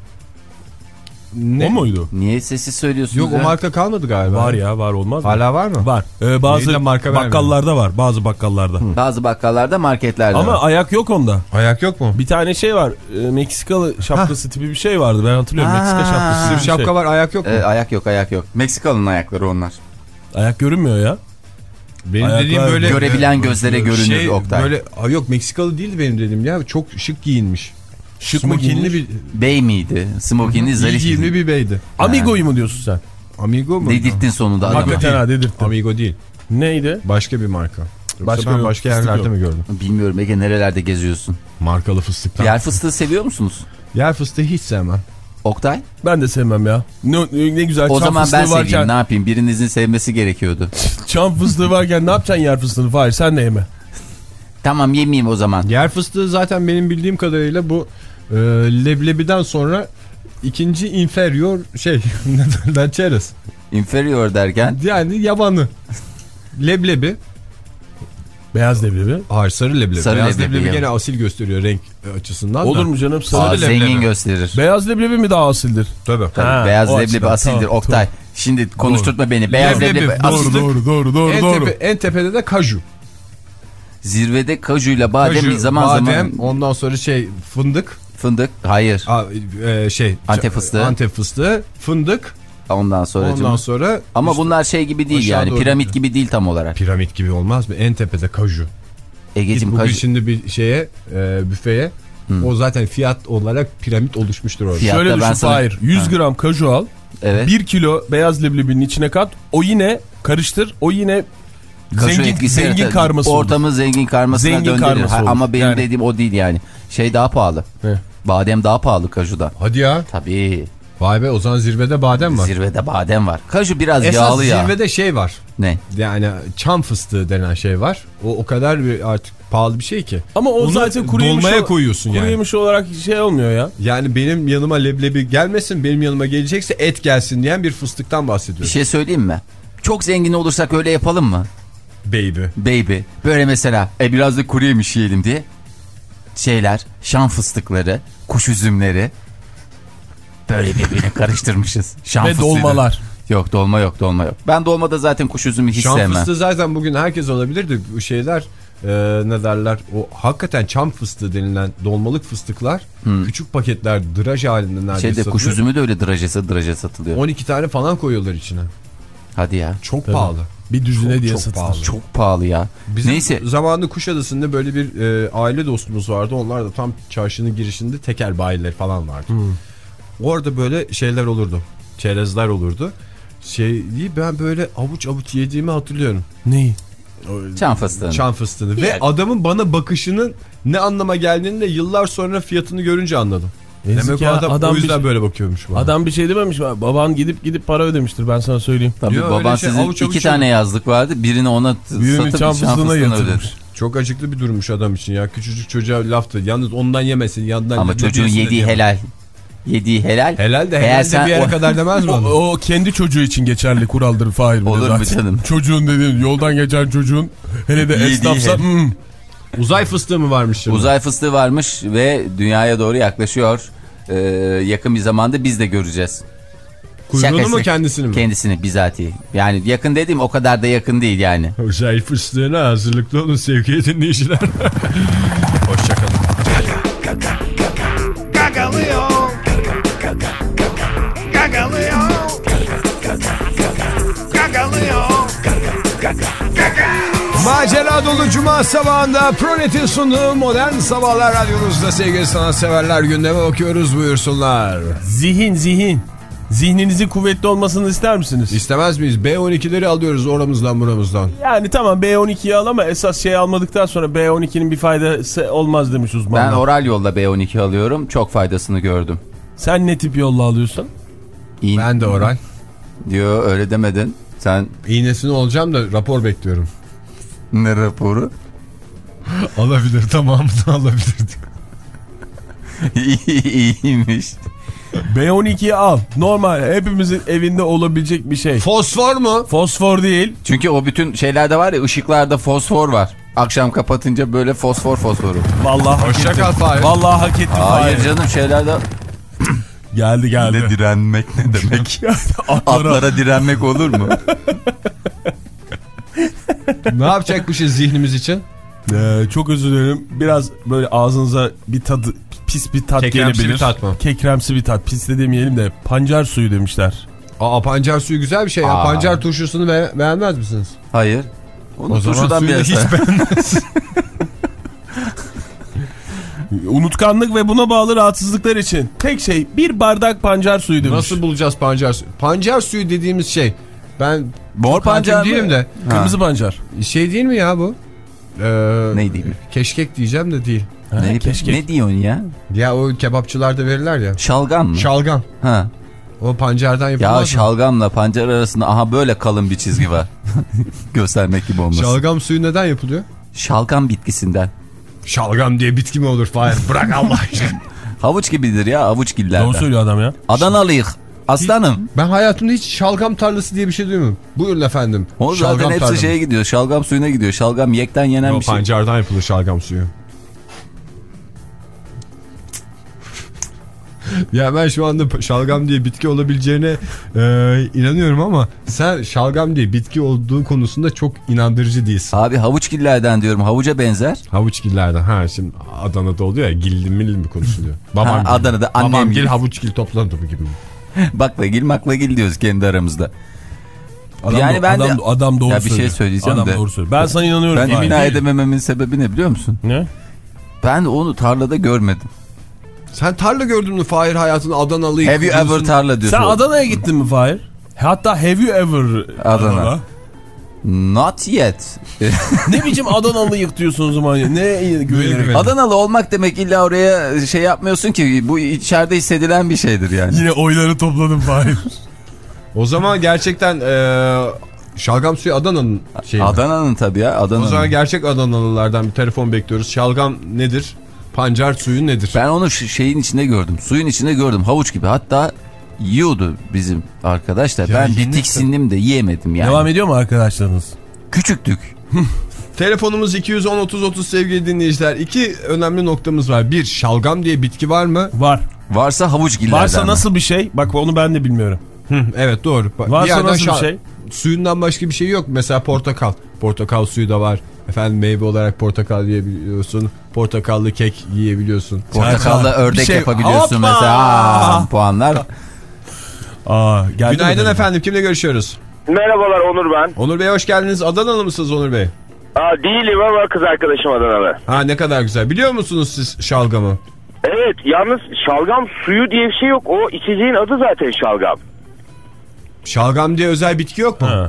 Ne? O muydu? Niye sessiz söylüyorsunuz? Yok ya? O marka kalmadı galiba. Var ya, var olmaz mı? Hala var mı? Var. Ee, bazı bakkallarda var. Bazı bakkallarda. Hı. Bazı bakkallarda, marketlerde Ama var. ayak yok onda. Ayak yok mu? Bir tane şey var. E, Meksikalı şapkası ha. tipi bir şey vardı. Ben hatırlıyorum. Ha. Meksika şapkası tipi bir şapka şey. var. Ayak yok mu? Ee, ayak yok, ayak yok. Meksikalı'nın ayakları onlar. Ayak görünmüyor ya. Benim Ayaklar, dediğim böyle görebilen gözlere görünür şey, Oktay. Böyle, yok Meksikalı değildi benim dediğim ya. Çok şık giyinmiş. Şık mı giyinmiş? Bir... Bey miydi? Smokinli zarif. giyimli bir beydi. Amigo'yu mu diyorsun sen? Amigo mu? Dedirttin sonunda. Hakikaten ha, dedirttin. Amigo değil. Neydi? Başka bir marka. Yoksa başka ben başka yerlerde yok. mi gördüm? Bilmiyorum Ege, nerelerde geziyorsun? Markalı fıstıktan. Yer fıstığı seviyor musunuz? Yer fıstığı hiç sevmem. Oktay? Ben de sevmem ya. Ne, ne güzel. O zaman ben seveyim, varken... ne yapayım? Birinizin sevmesi gerekiyordu. Çam fıstığı varken ne yapacaksın yer fıstığını? Hayır, sen de yeme. Tamam, yemeyeyim o zaman. Yer fıstığı zaten benim bildiğim kadarıyla bu e, leblebiden sonra ikinci inferior şey ne derler, çerez. Inferior derken? Yani yabanı. Leblebi. Beyaz leblebi. Hayır, sarı leblebi. Sarı Beyaz leblebi, leblebi yani. gene asil gösteriyor renk açısından. Olur da. mu canım? Sarı Aa, leblebi. Zengin gösterir. Beyaz leblebi mi daha asildir? Tabii. Tabii ha, beyaz leblebi açıdan asildir. Tamam, Oktay. Tamam. Şimdi konuşturtma doğru. beni. Beyaz leblebi, leblebi doğru, doğru doğru doğru en doğru. Tepe, en tepede de kaju. Zirvede kajuyla badem kaju, zaman badem, zaman. Ondan sonra şey fındık. Fındık. Hayır. Aa, e, şey. Antep fıstığı. Antep fıstığı. Fındık. Ondan sonra. Ondan sonra. Ama işte, bunlar şey gibi değil yani. Piramit gibi değil tam olarak. Piramit gibi olmaz mı? En tepede kaju. Egeciğim bugün kaju. Şimdi bir şeye e, büfeye. Hmm. O zaten fiyat olarak piramit oluşmuştur orada. Fiyatta şöyle düşün sana... Hayır. yüz gram kaju al. Evet. bir kilo beyaz leblebinin içine kat. O yine karıştır. O yine Kaju zengin, zengin karması olur. Ortamı zengin karmasına zengin döndürür. Karması ha, ama benim yani. dediğim o değil yani. Şey daha pahalı. He. Badem daha pahalı kajudan. Hadi ya. Tabii. Vay be, o zaman zirvede badem var. Zirvede badem var. Kaju biraz esas yağlı ya. Esas zirvede şey var. Ne? Yani çam fıstığı denen şey var. O o kadar bir artık pahalı bir şey ki. Ama o onu zaten kuru yemiş, dolmaya koyuyorsun kuru yani. Kuru yemiş olarak şey olmuyor ya. Yani benim yanıma leblebi gelmesin, benim yanıma gelecekse et gelsin diyen bir fıstıktan bahsediyorum. Bir şey söyleyeyim mi? Çok zengin olursak öyle yapalım mı? Baby. Baby. Böyle mesela e, biraz da kuru yemiş yiyelim diye. Şeyler, şan fıstıkları, kuş üzümleri. Böyle birbirine karıştırmışız. Şan ve fıstığıydı. Dolmalar. Yok, dolma yok, dolma yok. Ben dolmada zaten kuş üzümü hiç şan sevmem. Şan fıstığı zaten bugün herkes alabilirdi. Bu şeyler e, ne derler? O hakikaten çam fıstığı denilen dolmalık fıstıklar hmm. küçük paketler draj halinde neredeyse Şeyde satılıyor. Kuş üzümü de öyle drajese draje satılıyor. on iki tane falan koyuyorlar içine. Hadi ya. Çok Tabii. pahalı. Bir düzine çok, diye çok satılır. Pahalı. Çok pahalı ya. Bizim neyse. Zamanında Kuşadası'nda böyle bir e, aile dostumuz vardı. Onlar da tam çarşının girişinde tekel bayileri falan vardı. Hmm. Orada böyle şeyler olurdu. Çerezler olurdu. Şey değil, ben böyle avuç avuç yediğimi hatırlıyorum. Neyi? Çam fıstığını. Çam fıstığını. Ve adamın bana bakışının ne anlama geldiğini de yıllar sonra fiyatını görünce anladım. Yazık Demek ya, adam, adam o yüzden bir, böyle bakıyormuş bana. Adam bir şey dememiş mi? Baban gidip gidip para ödemiştir, ben sana söyleyeyim. Tabii Yo, baban şey, sizin avuç iki avuç tane yazlık vardı. Birini ona Birini satıp çam fıstığına yatırmış. Çok acıklı bir durmuş adam için ya. Küçücük çocuğa laftı. Yalnız ondan yemesin. Yandan ama çocuğun yediği helal. Yediği helal. Helal de helal de bir yere o, kadar demez mi onu? O, o kendi çocuğu için geçerli kuraldır Fahir. Olur mu canım? Çocuğun dediğin, yoldan geçen çocuğun, hele de esnafsa. Hmm. Uzay fıstığı mı varmış şimdi? Uzay fıstığı varmış ve dünyaya doğru yaklaşıyor. Ee, yakın bir zamanda biz de göreceğiz. Kuyruğunu mu kendisini mi? Kendisini bizatihi. Yani yakın dediğim o kadar da yakın değil yani. Uzay fıstığına hazırlıklı olun sevgili dinleyiciler. Hoşçakalın. Gagalıyor. Gagalıyor. Gagalıyor. Macera dolu cuma sabahında Pronet'in sunduğu Modern Sabahlar radyonuzda sevgili sanatseverler, gündeme bakıyoruz, buyursunlar. Zihin zihin. Zihninizin kuvvetli olmasını ister misiniz? İstemez miyiz? B on ikileri alıyoruz oramızdan buramızdan. Yani tamam, B on ikiyi al ama esas şey almadıktan sonra B on ikinin bir faydası olmaz demiş uzmanlar. Ben oral yolla B on iki alıyorum. Çok faydasını gördüm. Sen ne tip yolla alıyorsun? İğne. Ben de oral. Diyor, öyle demedin. Sen İğnesini olacağım da rapor bekliyorum. Ne raporu? Alabilir, tamamını alabilirdik. İyiymiş. B on ikiyi al. Normal hepimizin evinde olabilecek bir şey. Fosfor mu? Fosfor değil. Çünkü o bütün şeylerde var ya, ışıklarda fosfor var. Akşam kapatınca böyle fosfor fosforu. Vallahi hak Hoşça kal Fahir. Vallahi hak ettim. Hayır canım, şeylerde... Geldi geldi. Ne direnmek ne demek? Atlara... Atlara direnmek olur mu? Ne yapacakmışız zihnimiz için? Ee, çok özür dilerim. Biraz böyle ağzınıza bir tadı, pis bir tat Kekremsi gelebilir. bir tat mı? Kekremsi bir tat. Pis de demeyelim de pancar suyu demişler. Aa, pancar suyu güzel bir şey ya. Aa. Pancar turşusunu be beğenmez misiniz? Hayır. Onu o zaman suyu hiç beğenmez. Unutkanlık ve buna bağlı rahatsızlıklar için tek şey bir bardak pancar suyu demiş. Nasıl bulacağız pancar suyu? Pancar suyu dediğimiz şey, ben mor pancar değilim de. Kırmızı pancar. Şey değil mi ya bu? Ee, ne değil mi? Keşkek diyeceğim de değil. Ha, ne, keşkek. Ne diyorsun ya? Ya o kebapçılarda verirler ya. Şalgam mı? Şalgam. Ha. O pancardan yapılmaz ya mı? Şalgamla pancar arasında aha böyle kalın bir çizgi var. Göstermek gibi olmasın. Şalgam suyu neden yapılıyor? Şalgam bitkisinden. Şalgam diye bitki mi olur Fahir? Bırak Allah aşkına. Havuç gibidir ya, havuç gillerden. Doğru söylüyor adam ya. Adanalıyık. Aslanım. Ben hayatımda hiç şalgam tarlası diye bir şey duymadım. Buyurun efendim. O zaten şalgam hepsi tarlamı. Şeye gidiyor. Şalgam suyuna gidiyor. Şalgam yekten yenen o bir şey. Pancardan yapılır şalgam suyu. Ya ben şu anda şalgam diye bitki olabileceğine e, inanıyorum ama sen şalgam diye bitki olduğu konusunda çok inandırıcı değilsin. Abi havuçgillerden diyorum, havuca benzer. Havuçgillerden, ha şimdi Adana'da oluyor ya, gilli milli mi konuşuluyor? Babam ha, Adana'da annem babam gil havuçgil toplandı mı gibi mi? Baklagil maklagil diyoruz kendi aramızda. Adam yani do ben adam, de adam doğru ya söylüyor. Bir şey söyleyeceğim adam de. Doğru söylüyor. Ben sana inanıyorum. Ben ikna edemememin sebebi ne biliyor musun? Ne? Ben onu tarlada görmedim. Sen tarla gördün mü Fahir hayatında? Adanalı'yı Have you ever tarla diyorsun. Sen Adana'ya gittin mi Fahir? Hatta have you ever Adana? Adana. Not yet. Ne biçim Adanalıyık diyorsun o zaman ya? Ne güvenerek? Adanalı olmak demek illa oraya şey yapmıyorsun ki, bu içeride hissedilen bir şeydir yani. Yine oyları topladım Fahir. O zaman gerçekten ee, şalgam suyu Adana'nın şeyi. Adana'nın tabii ya. Adana'nın. O zaman gerçek Adanalılardan bir telefon bekliyoruz. Şalgam nedir? Pancar suyu nedir? Ben onu şeyin içinde gördüm. Suyun içinde gördüm. Havuç gibi. Hatta yiyordu bizim arkadaşlar. Ya ben bir tiksindim de yiyemedim yani. Devam ediyor mu arkadaşlarınız? Küçüktük. Telefonumuz iki yüz on otuz otuz sevgili dinleyiciler. İki önemli noktamız var. Bir, şalgam diye bitki var mı? Var. Varsa havuçgillerden. Varsa mi? Nasıl bir şey? Bak onu ben de bilmiyorum. Hı, evet doğru. Varsa bir nasıl bir şey? Suyundan başka bir şey yok. Mesela portakal. Portakal suyu da var. Efendim meyve olarak portakal yiyebiliyorsun. Portakallı kek yiyebiliyorsun. Portakallı ördek şey, yapabiliyorsun hoppa! Mesela. Aa, puanlar. Aa, günaydın efendim. Kimle görüşüyoruz? Merhabalar, Onur ben. Onur Bey hoş geldiniz. Adanalı mısınız Onur Bey? Aa, değilim ama kız arkadaşım Adanalı. Ha, ne kadar güzel. Biliyor musunuz siz şalgamı? Evet, yalnız şalgam suyu diye bir şey yok. O içeceğin adı zaten şalgam. Şalgam diye özel bitki yok mu? Ha.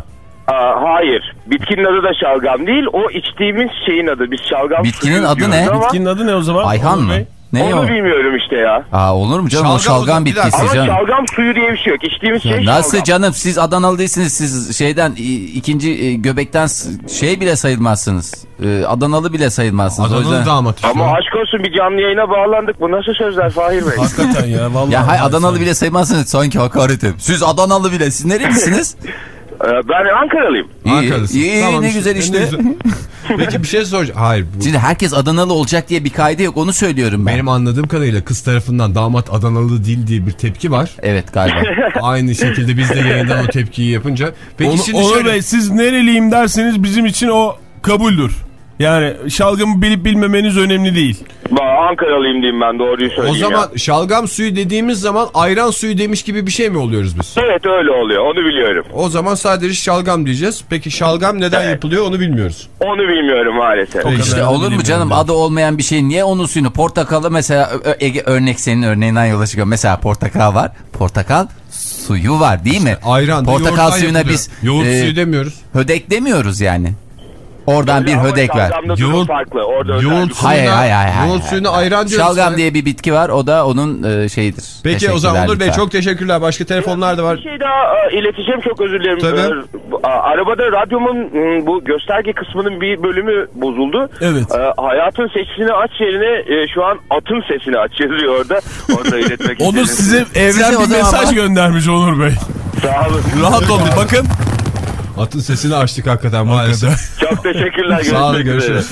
Aa, hayır. Bitkinin adı da şalgam değil. O içtiğimiz şeyin adı. Biz şalgam Bitkinin adı ne? Ama... Bitkinin adı ne o zaman? Ayhan mı? Ne Onu o? bilmiyorum işte ya. Aa, olur mu canım? Şalgam, o şalgam bitkisi ama canım. Ama şalgam suyu diye bir şey yok. İçtiğimiz ya şey nasıl şalgam. canım? Siz Adanalı değilsiniz. Siz şeyden ikinci göbekten şey bile sayılmazsınız. Adanalı bile sayılmazsınız. Adanalı yüzden... damat. Ama aşk olsun bir canlı yayına bağlandık. Bu nasıl sözler Fahir Bey? Hakikaten ya. Vallahi ya hay Adanalı bile sayılmazsınız. Sanki hakaret edin. Siz Adanalı bile. Siz nerelisiniz? Ben Ankaralıyım. İyi, Ankaralısın. iyi, tamam, ne güzel işte. Güzel. Peki bir şey soracağım. Hayır. Bu... Şimdi herkes Adanalı olacak diye bir kaydı yok, onu söylüyorum ben. Benim anladığım kadarıyla kız tarafından damat Adanalı değil diye bir tepki var. Evet galiba. Aynı şekilde biz de yayından o tepkiyi yapınca. Peki Onu, şimdi Onur şöyle... Bey, siz nereliyim derseniz bizim için o kabuldür. Yani şalgamı bilip bilmemeniz önemli değil. Ben Ankaralıyım diyeyim, ben doğruyu söyleyeyim. O zaman ya. şalgam suyu dediğimiz zaman ayran suyu demiş gibi bir şey mi oluyoruz biz? Evet öyle oluyor, onu biliyorum. O zaman sadece şalgam diyeceğiz. Peki şalgam neden evet. yapılıyor onu bilmiyoruz. Onu bilmiyorum maalesef. İşte olur mu canım, adı olmayan bir şey niye onun suyunu? Portakalı mesela Ege, örnek senin örneğinden yola çıkıyor. Mesela portakal var. Portakal suyu var değil mi? İşte ayran, portakal suyuna yapılıyor. Biz yoğurt e, suyu demiyoruz. Hödek demiyoruz yani. Oradan öyle bir hödek ver. Yoğurt, yoğurt suyuna, hayır, hayır, hayır, yoğurt suyuna ayran diyoruz. Şalgam yani. Diye bir bitki var, o da onun e, şeyidir. Peki o zaman Onur Bey çok teşekkürler. Başka telefonlar da var. Bir şey daha e, ileteceğim, çok özür dilerim. Tabii. E, arabada radyomun e, bu gösterge kısmının bir bölümü bozuldu. Evet. E, hayatın sesini aç yerine e, şu an atın sesini aç yazıyor orada. Orada iletmek istedim. Onu size evren size bir mesaj ama... göndermiş Onur Bey. Sağ olun. Rahat olun bakın. Atın sesini açtık hakikaten maalesef. Çok teşekkürler. Sağ olun, görüşürüz.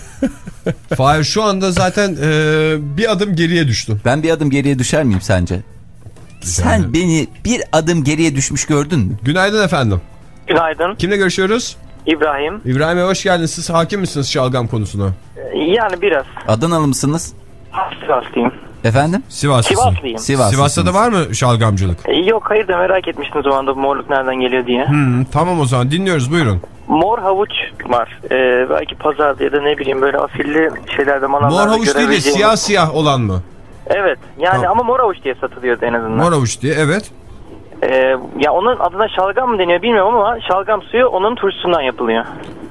Fahir şu anda zaten e, bir adım geriye düştün. Ben bir adım geriye düşer miyim sence? Yani. Sen beni bir adım geriye düşmüş gördün mü? Günaydın efendim. Günaydın. Kimle görüşüyoruz? İbrahim. İbrahim'e hoş geldiniz. Siz hakim misiniz şalgam konusuna? Yani biraz. Adanalı mısınız? Sivaslıyım. Efendim? Sivaslısın. Sivaslıyım. Sivas'ta da var mı şalgamcılık? Yok hayır da merak etmiştim o anda morluk nereden geliyor diye. Hmm, tamam o zaman dinliyoruz, buyurun. Mor havuç var. Ee, belki pazarda ya da ne bileyim böyle afilli şeylerde manavlarda. Mor havuç değil de siyah siyah olan mı? Evet yani tamam. Ama mor havuç diye satılıyordu en azından. Mor havuç diye, evet. Ee, ya onun adına şalgam mı deniyor bilmiyorum ama şalgam suyu onun turşusundan yapılıyor.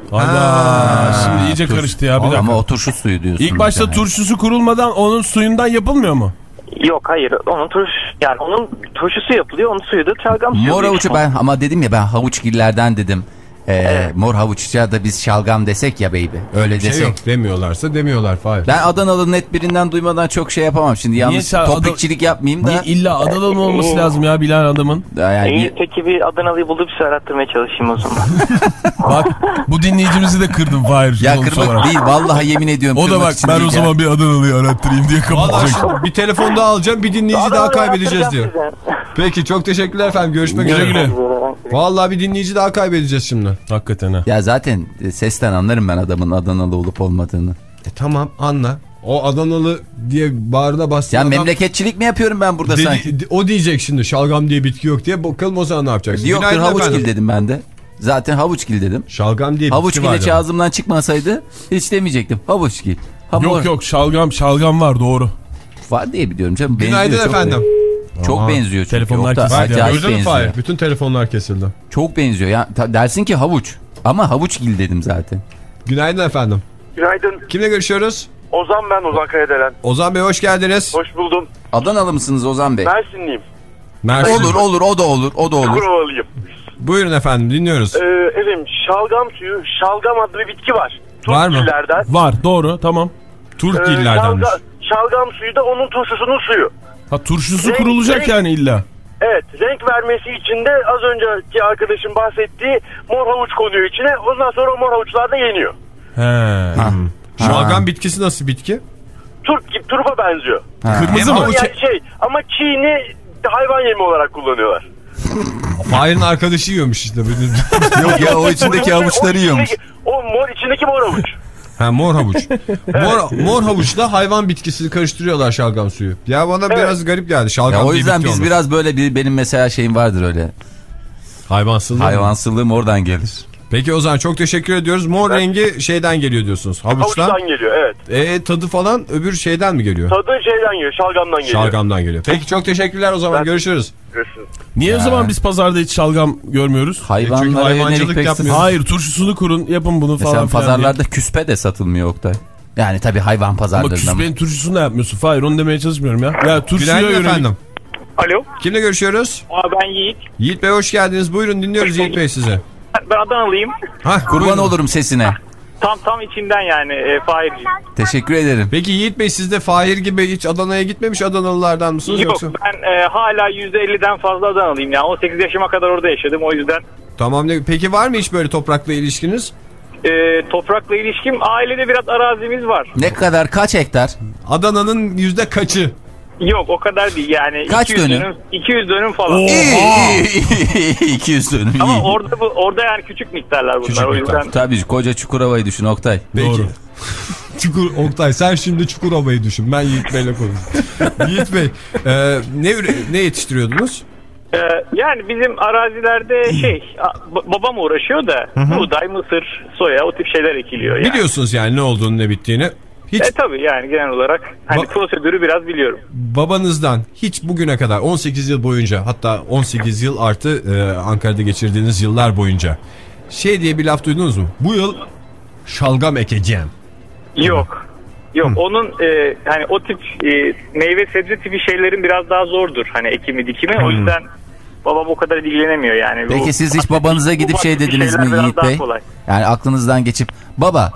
Allah, şimdi iyice turşu. Karıştı ya. Bir ama o turşu suyu diyorsun. İlk başta yani. Turşusu kurulmadan onun suyundan yapılmıyor mu? Yok hayır, onun turş yani onun turşusu yapılıyor, onun suyu da şalgam suyu. Mor havucu ben ama dedim ya, ben havuçgillerden dedim. Ee, evet. Mor havuçça da biz şalgam desek ya baby. Öyle bir şey desek. Yok demiyorlarsa demiyorlar Fahir. Ben Adanalı net birinden duymadan çok şey yapamam şimdi. Yalnız topikçilik yapmayayım da. Niye illa Adanalı mı olması lazım ya bilen adamın? Yani İyi, peki bir Adanalıyı bulup size arattırmaya çalışayım o zaman. Bak bu dinleyicimizi de kırdım Fahir. Ya kırmak olarak. Değil vallahi yemin ediyorum. O da bak ben o zaman ya. Bir Adanalıyı arattırayım diye kapatacak. Bir telefon daha alacağım, bir dinleyici Adanalı daha kaybedeceğiz diyor. Size. Peki çok teşekkürler efendim, görüşmek üzere. Güle güle. Vallahi bir dinleyici daha kaybedeceğiz şimdi. Hakikaten ha. Ya zaten sesten anlarım ben adamın Adanalı olup olmadığını. E tamam anla. O Adanalı diye bağrına bastı. Ya adam, memleketçilik mi yapıyorum ben burada dedi, sanki? O diyecek şimdi şalgam diye bitki yok diye, bakalım o zaman ne yapacaksın? Yoktur, havuçgil dedim ben de. Zaten havuçgil dedim. Şalgam diye havuçgil bitki var. Havuçgil ağzımdan çıkmasaydı hiç demeyecektim. Havuçgil. Ha, yok yok şalgam şalgam var doğru. Var diye biliyorum canım. Günaydın benziyor, efendim. Çok, çok Aha, benziyor çünkü. Telefonlar kesildi. Bütün telefonlar kesildi. Çok benziyor. Ya, dersin ki havuç. Ama havuçgil dedim zaten. Günaydın efendim. Günaydın. Kimle görüşüyoruz? Ozan ben, Ozan Kayadelen. Ozan Bey hoş geldiniz. Hoş buldum. Adanalı mısınız Ozan Bey? Mersinliyim. Mersin. Olur olur o da olur o da olur. Çukurovalıyım. Buyurun efendim dinliyoruz. Ee, efendim şalgam suyu, şalgam adlı bir bitki var. Var mı? Var doğru tamam. Turkgillerdenmiş. Ee, şalgam suyu da onun turşusunun suyu. Ha turşusu renk, kurulacak renk, yani illa. Evet, renk vermesi için de az önceki arkadaşım bahsettiği mor havuç konuyor içine. Ondan sonra o mor havuçlar da yeniyor. He. Ha. Şalgam bitkisi nasıl bitki? Turp gibi, turpa benziyor. Ha. Kırmızı mı? Yani şey, ama çiğini hayvan yemi olarak kullanıyorlar. Fahir'in arkadaşı yiyormuş işte. Yok ya, o içindeki havuçları yiyormuş. O mor içindeki mor havuç. Ha mor havuç. mor, mor havuçla hayvan bitkisini karıştırıyorlar şalgam suyu. Ya bana evet. biraz garip geldi. Şalgam ya o yüzden biz olması. Biraz böyle bir, benim mesela şeyim vardır öyle. Hayvansızlığım. Hayvansızlığım oradan gelir. Peki o zaman çok teşekkür ediyoruz. Mor evet. rengi şeyden geliyor diyorsunuz. Havuçtan. Havuçtan geliyor evet. E tadı falan öbür şeyden mi geliyor? Tadı şeyden geliyor, şalgamdan geliyor. Şalgamdan geliyor. Peki çok teşekkürler o zaman, ben... görüşürüz. Görüşürüz. Niye Ya. o zaman biz pazarda hiç şalgam görmüyoruz? Hayvanlara Çünkü hayvancılık yönelik yapmıyoruz. Hayır, turşusunu kurun, yapın bunu falan. Mesela filan pazarlarda diye. küspe de satılmıyor Oktay. Yani tabii hayvan pazarlarında. Ama küspenin turşusunu da yapmıyorsun. Hayır, onu demeye çalışmıyorum ya. Ya turşuya Günaydın yönelik... efendim. Alo. Kimle görüşüyoruz? Aa, ben Yiğit. Yiğit Bey hoş geldiniz. Buyurun dinliyoruz Yiğit Bey sizi. Ben Adanalıyım. Hah, Kurban buyurun. olurum sesine. Tam tam içinden yani e, Fahir'ciğim. Teşekkür ederim. Peki Yiğit Bey siz de Fahir gibi hiç Adana'ya gitmemiş Adanalılardan mısınız? Yok yoksa? ben e, hala yüzde elliden fazla Adanalıyım. Yani on sekiz yaşıma kadar orada yaşadım o yüzden. Tamam. Peki var mı hiç böyle toprakla ilişkiniz? E, toprakla ilişkim, ailede biraz arazimiz var. Ne kadar, kaç hektar? Adana'nın yüzde kaçı? Yok o kadar değil yani. Kaç iki yüz dönüm? dönüm? iki yüz dönüm falan. iki yüz dönüm. Ama orada bu, orada yani küçük miktarlar bunlar Küçük o miktar. yüzden. Tabii koca Çukurova'yı düşün Oktay. Peki. Doğru. Çukur, Oktay sen şimdi Çukurova'yı düşün. Ben Yiğit Bey'le konuşayım. Yiğit Bey e, ne, ne yetiştiriyordunuz? Ee, yani bizim arazilerde şey a- babam uğraşıyor da buğday, mısır, soya o tip şeyler ekiliyor yani. Biliyorsunuz yani ne olduğunu ne bittiğini. Hiç E tabii yani genel olarak hani Ba- prosedürü biraz biliyorum. babanızdan hiç bugüne kadar on sekiz yıl boyunca, hatta on sekiz yıl artı e, Ankara'da geçirdiğiniz yıllar boyunca şey diye bir laf duydunuz mu? Bu yıl şalgam ekeceğim. Yok. Yok onun e, hani o tip e, meyve sebze tipi şeylerin biraz daha zordur hani ekimi dikimi o yüzden babam o kadar ilgilenemiyor yani. Peki Bu- siz hiç babanıza gidip bu şey tip dediniz şeyler mi biraz Yiğit daha Bey? kolay. Yani aklınızdan geçip baba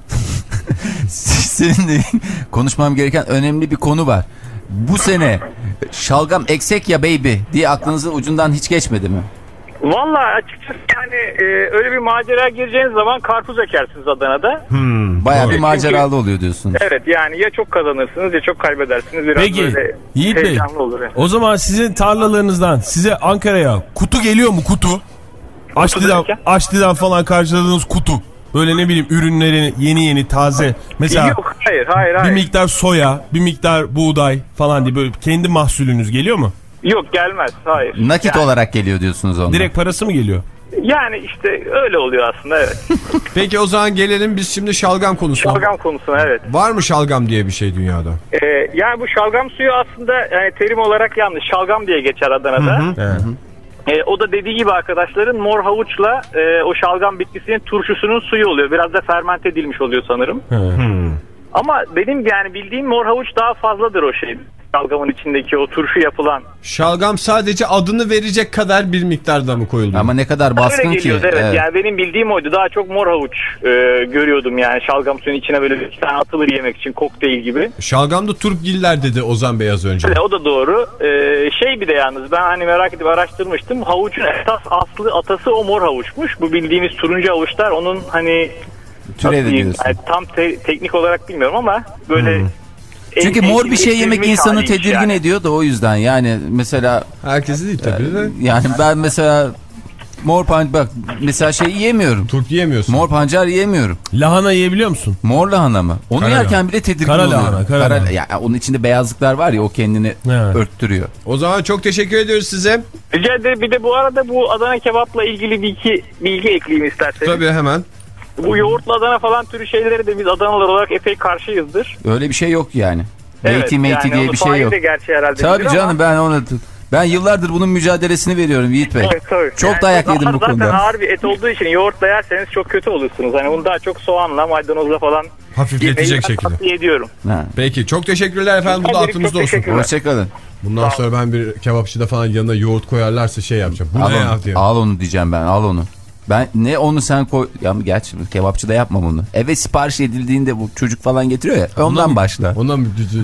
seninle konuşmam gereken önemli bir konu var. Bu sene şalgam eksek ya baby diye aklınızın ucundan hiç geçmedi mi? Vallahi açıkçası yani e, öyle bir macera gireceğiniz zaman karpuz ekersiniz Adana'da. Hmm, Bayağı doğru. bir maceralı oluyor diyorsunuz. Evet yani ya çok kazanırsınız ya çok kaybedersiniz. Biraz Peki böyle Yiğit Bey heyecanlı olur. Yani. o zaman sizin tarlalarınızdan size Ankara'ya kutu geliyor mu, kutu? Açlı'dan, Açlı'dan falan karşıladığınız kutu. Böyle ne bileyim ürünlerini yeni yeni taze. Mesela Yok hayır hayır bir hayır. miktar soya, bir miktar buğday falan diye böyle kendi mahsulünüz geliyor mu? Yok gelmez hayır. Nakit yani, olarak geliyor diyorsunuz ondan. Direkt parası mı geliyor? yani işte öyle oluyor aslında evet. Peki o zaman gelelim biz şimdi şalgam konusuna. Şalgam konusuna evet. Var mı şalgam diye bir şey dünyada? Ee, yani bu şalgam suyu aslında yani terim olarak yanlış. Şalgam diye geçer Adana'da. Hı hı. Ee, o da dediği gibi arkadaşların mor havuçla e, o şalgam bitkisinin turşusunun suyu oluyor. Biraz da fermente edilmiş oluyor sanırım. Hmm. Ama benim yani bildiğim mor havuç daha fazladır o şey. Şalgamın içindeki o turşu yapılan. Şalgam sadece adını verecek kadar bir miktarda mı koyuluyor? Ama ne kadar baskın Öyle ki. geliyordu evet. Evet. Yani benim bildiğim oydu. Daha çok mor havuç e, görüyordum yani şalgam suyun içine böyle bir tane atılır yemek için kokteyl gibi. Şalgamda turpgiller dedi Ozan Bey az önce. Evet, o da doğru. Ee, şey bir de yalnız ben hani merak edip araştırmıştım. Havucun esas aslı atası o mor havuçmuş. Bu bildiğimiz turuncu havuçlar onun hani Türevi diyorsun. Yani tam te- teknik olarak bilmiyorum ama böyle Hmm. en- Çünkü en- mor bir şey yemek eksilmiş insanı haliymiş tedirgin yani. ediyor da o yüzden yani mesela. Herkesi değil tabii de. Yani ben mesela mor pancar bak mesela şey yiyemiyorum. Turp yiyemiyorsun. Mor pancar yiyemiyorum. Lahana yiyebiliyor musun? Mor lahana mı? Onu Kara yerken lahana. bile tedirgin Kara oluyorum. lahana, kara Kara- lahana. ya, onun içinde beyazlıklar var ya o kendini Evet. örttürüyor. O zaman çok teşekkür ediyoruz size. Rica ederim. Bir de bu arada bu Adana kebapla ilgili bir iki bilgi ekleyeyim isterseniz. Tabii hemen. Bu yoğurtlu Adana falan türü şeyleri de biz Adanalılar olarak epey karşıyızdır. Öyle bir şey yok yani. Evet, Meyti meyti yani diye onu bir şey Fahir yok. de gerçi herhalde Tabii bilir canım ama- ben onu ben yıllardır bunun mücadelesini veriyorum Yiğit Bey. Evet, tabii. Çok Yani dayak o yedim bu zaten konuda. ağır bir et olduğu için yoğurtla yerseniz çok kötü olursunuz. Hani bunu daha çok soğanla, maydanozla falan Hafifletecek yemeyi ben şekilde. tavsiye ediyorum. Ha. Peki çok teşekkürler efendim. Bu da Çok aklımızda olsun. teşekkürler. Hoşçakalın. Bundan sonra ben bir kebapçıda falan yanına yoğurt koyarlarsa şey yapacağım. Bu Al ne ya onu, diye. al onu diyeceğim ben al onu. Ben ne onu sen koy ya gerçi kebapçıda yapmam onu. Eve sipariş edildiğinde bu çocuk falan getiriyor ya ondan mı? başla. Ondan mı?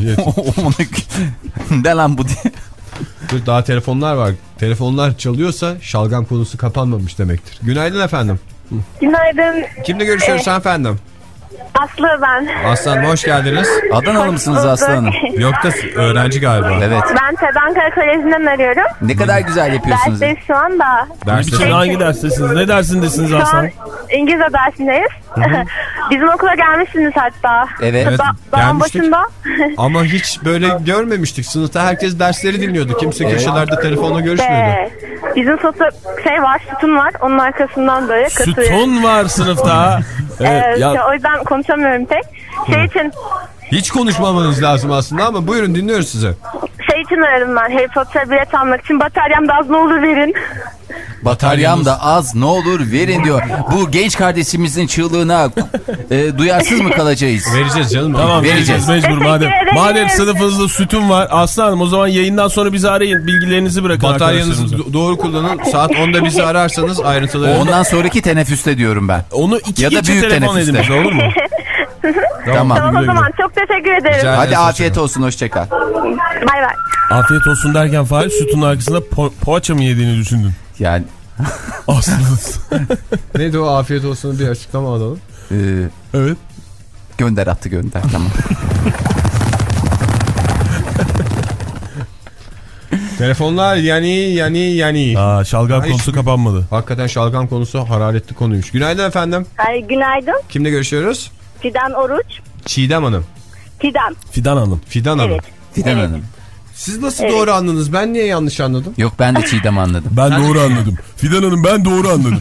Onu ne lan bu diye. Dur, daha telefonlar var. Telefonlar çalıyorsa şalgam konusu kapanmamış demektir. Günaydın efendim. Günaydın. Kimle görüşüyoruz efendim? Aslı ben. Aslan hoş geldiniz. Adanalı mısınız bulduk. Aslı Hanım? Yok da öğrenci galiba. Evet. Ben TED Ankara Koleji'nden arıyorum. Ne kadar güzel yapıyorsunuz. Dersteyiz şu anda. Ders Biçim hangi derstesiniz? Ne dersindesiniz Şu an Aslan? İngilizce dersindeyiz. Bizim okula gelmişsiniz hatta. Evet. Evet, Da dağın gelmiştik. başında. Ama hiç böyle görmemiştik. Sınıfta herkes dersleri dinliyordu. Kimse köşelerde telefonla görüşmüyordu. Ee, bizim sınıfta şey var, sütun var. Onun arkasından böyle katıyor. Sütun var sınıfta. Evet, Ee, ya, O yüzden konuşamıyorum pek. Şey için Hiç konuşmamanız lazım aslında ama buyurun dinliyoruz size. Şey için aradım ben. Harry Potter bilet almak için. Bataryam da az, ne olur verin. Bataryam da az, ne olur verin diyor. Bu genç kardeşimizin çığlığına e, duyarsız mı kalacağız? Vereceğiz canım. Tamam vereceğiz, vereceğiz. mecbur madem. Madem sınıfınızda sütun var Aslanım, o zaman yayından sonra bizi arayın. Bilgilerinizi bırakın. Bataryanızı doğru kullanın. Saat onda bizi ararsanız ayrıntıları. Ondan sonraki teneffüste diyorum ben. Onu iki ya da geçe büyük telefon edin bize, olur mu? Tamam. Tamam o zaman, çok teşekkür ederim. Rica Hadi afiyet olsun, hoşçakal. Bay bay. Afiyet olsun derken Fahir, sütunun arkasında po poğaça mı yediğini düşündün? Yani. Aslında. Neydi o afiyet olsun, bir açıklama alalım. Ee, evet. Gönder attı gönder, tamam. Telefonlar yani yani yani. Aa, şalgam Ay, konusu şu... kapanmadı. Hakikaten şalgam konusu hararetli konuymuş. Günaydın efendim. Ay, günaydın. Kimle görüşüyoruz? Fidan Oruç. Çiğdem Hanım. Fidan. Fidan Hanım. Fidan Hanım. Evet. Fidan evet. Hanım. Siz nasıl evet. doğru anladınız? Ben niye yanlış anladım? Yok, ben de Çiğdem anladım. Ben doğru anladım. Fidan Hanım, ben doğru anladım.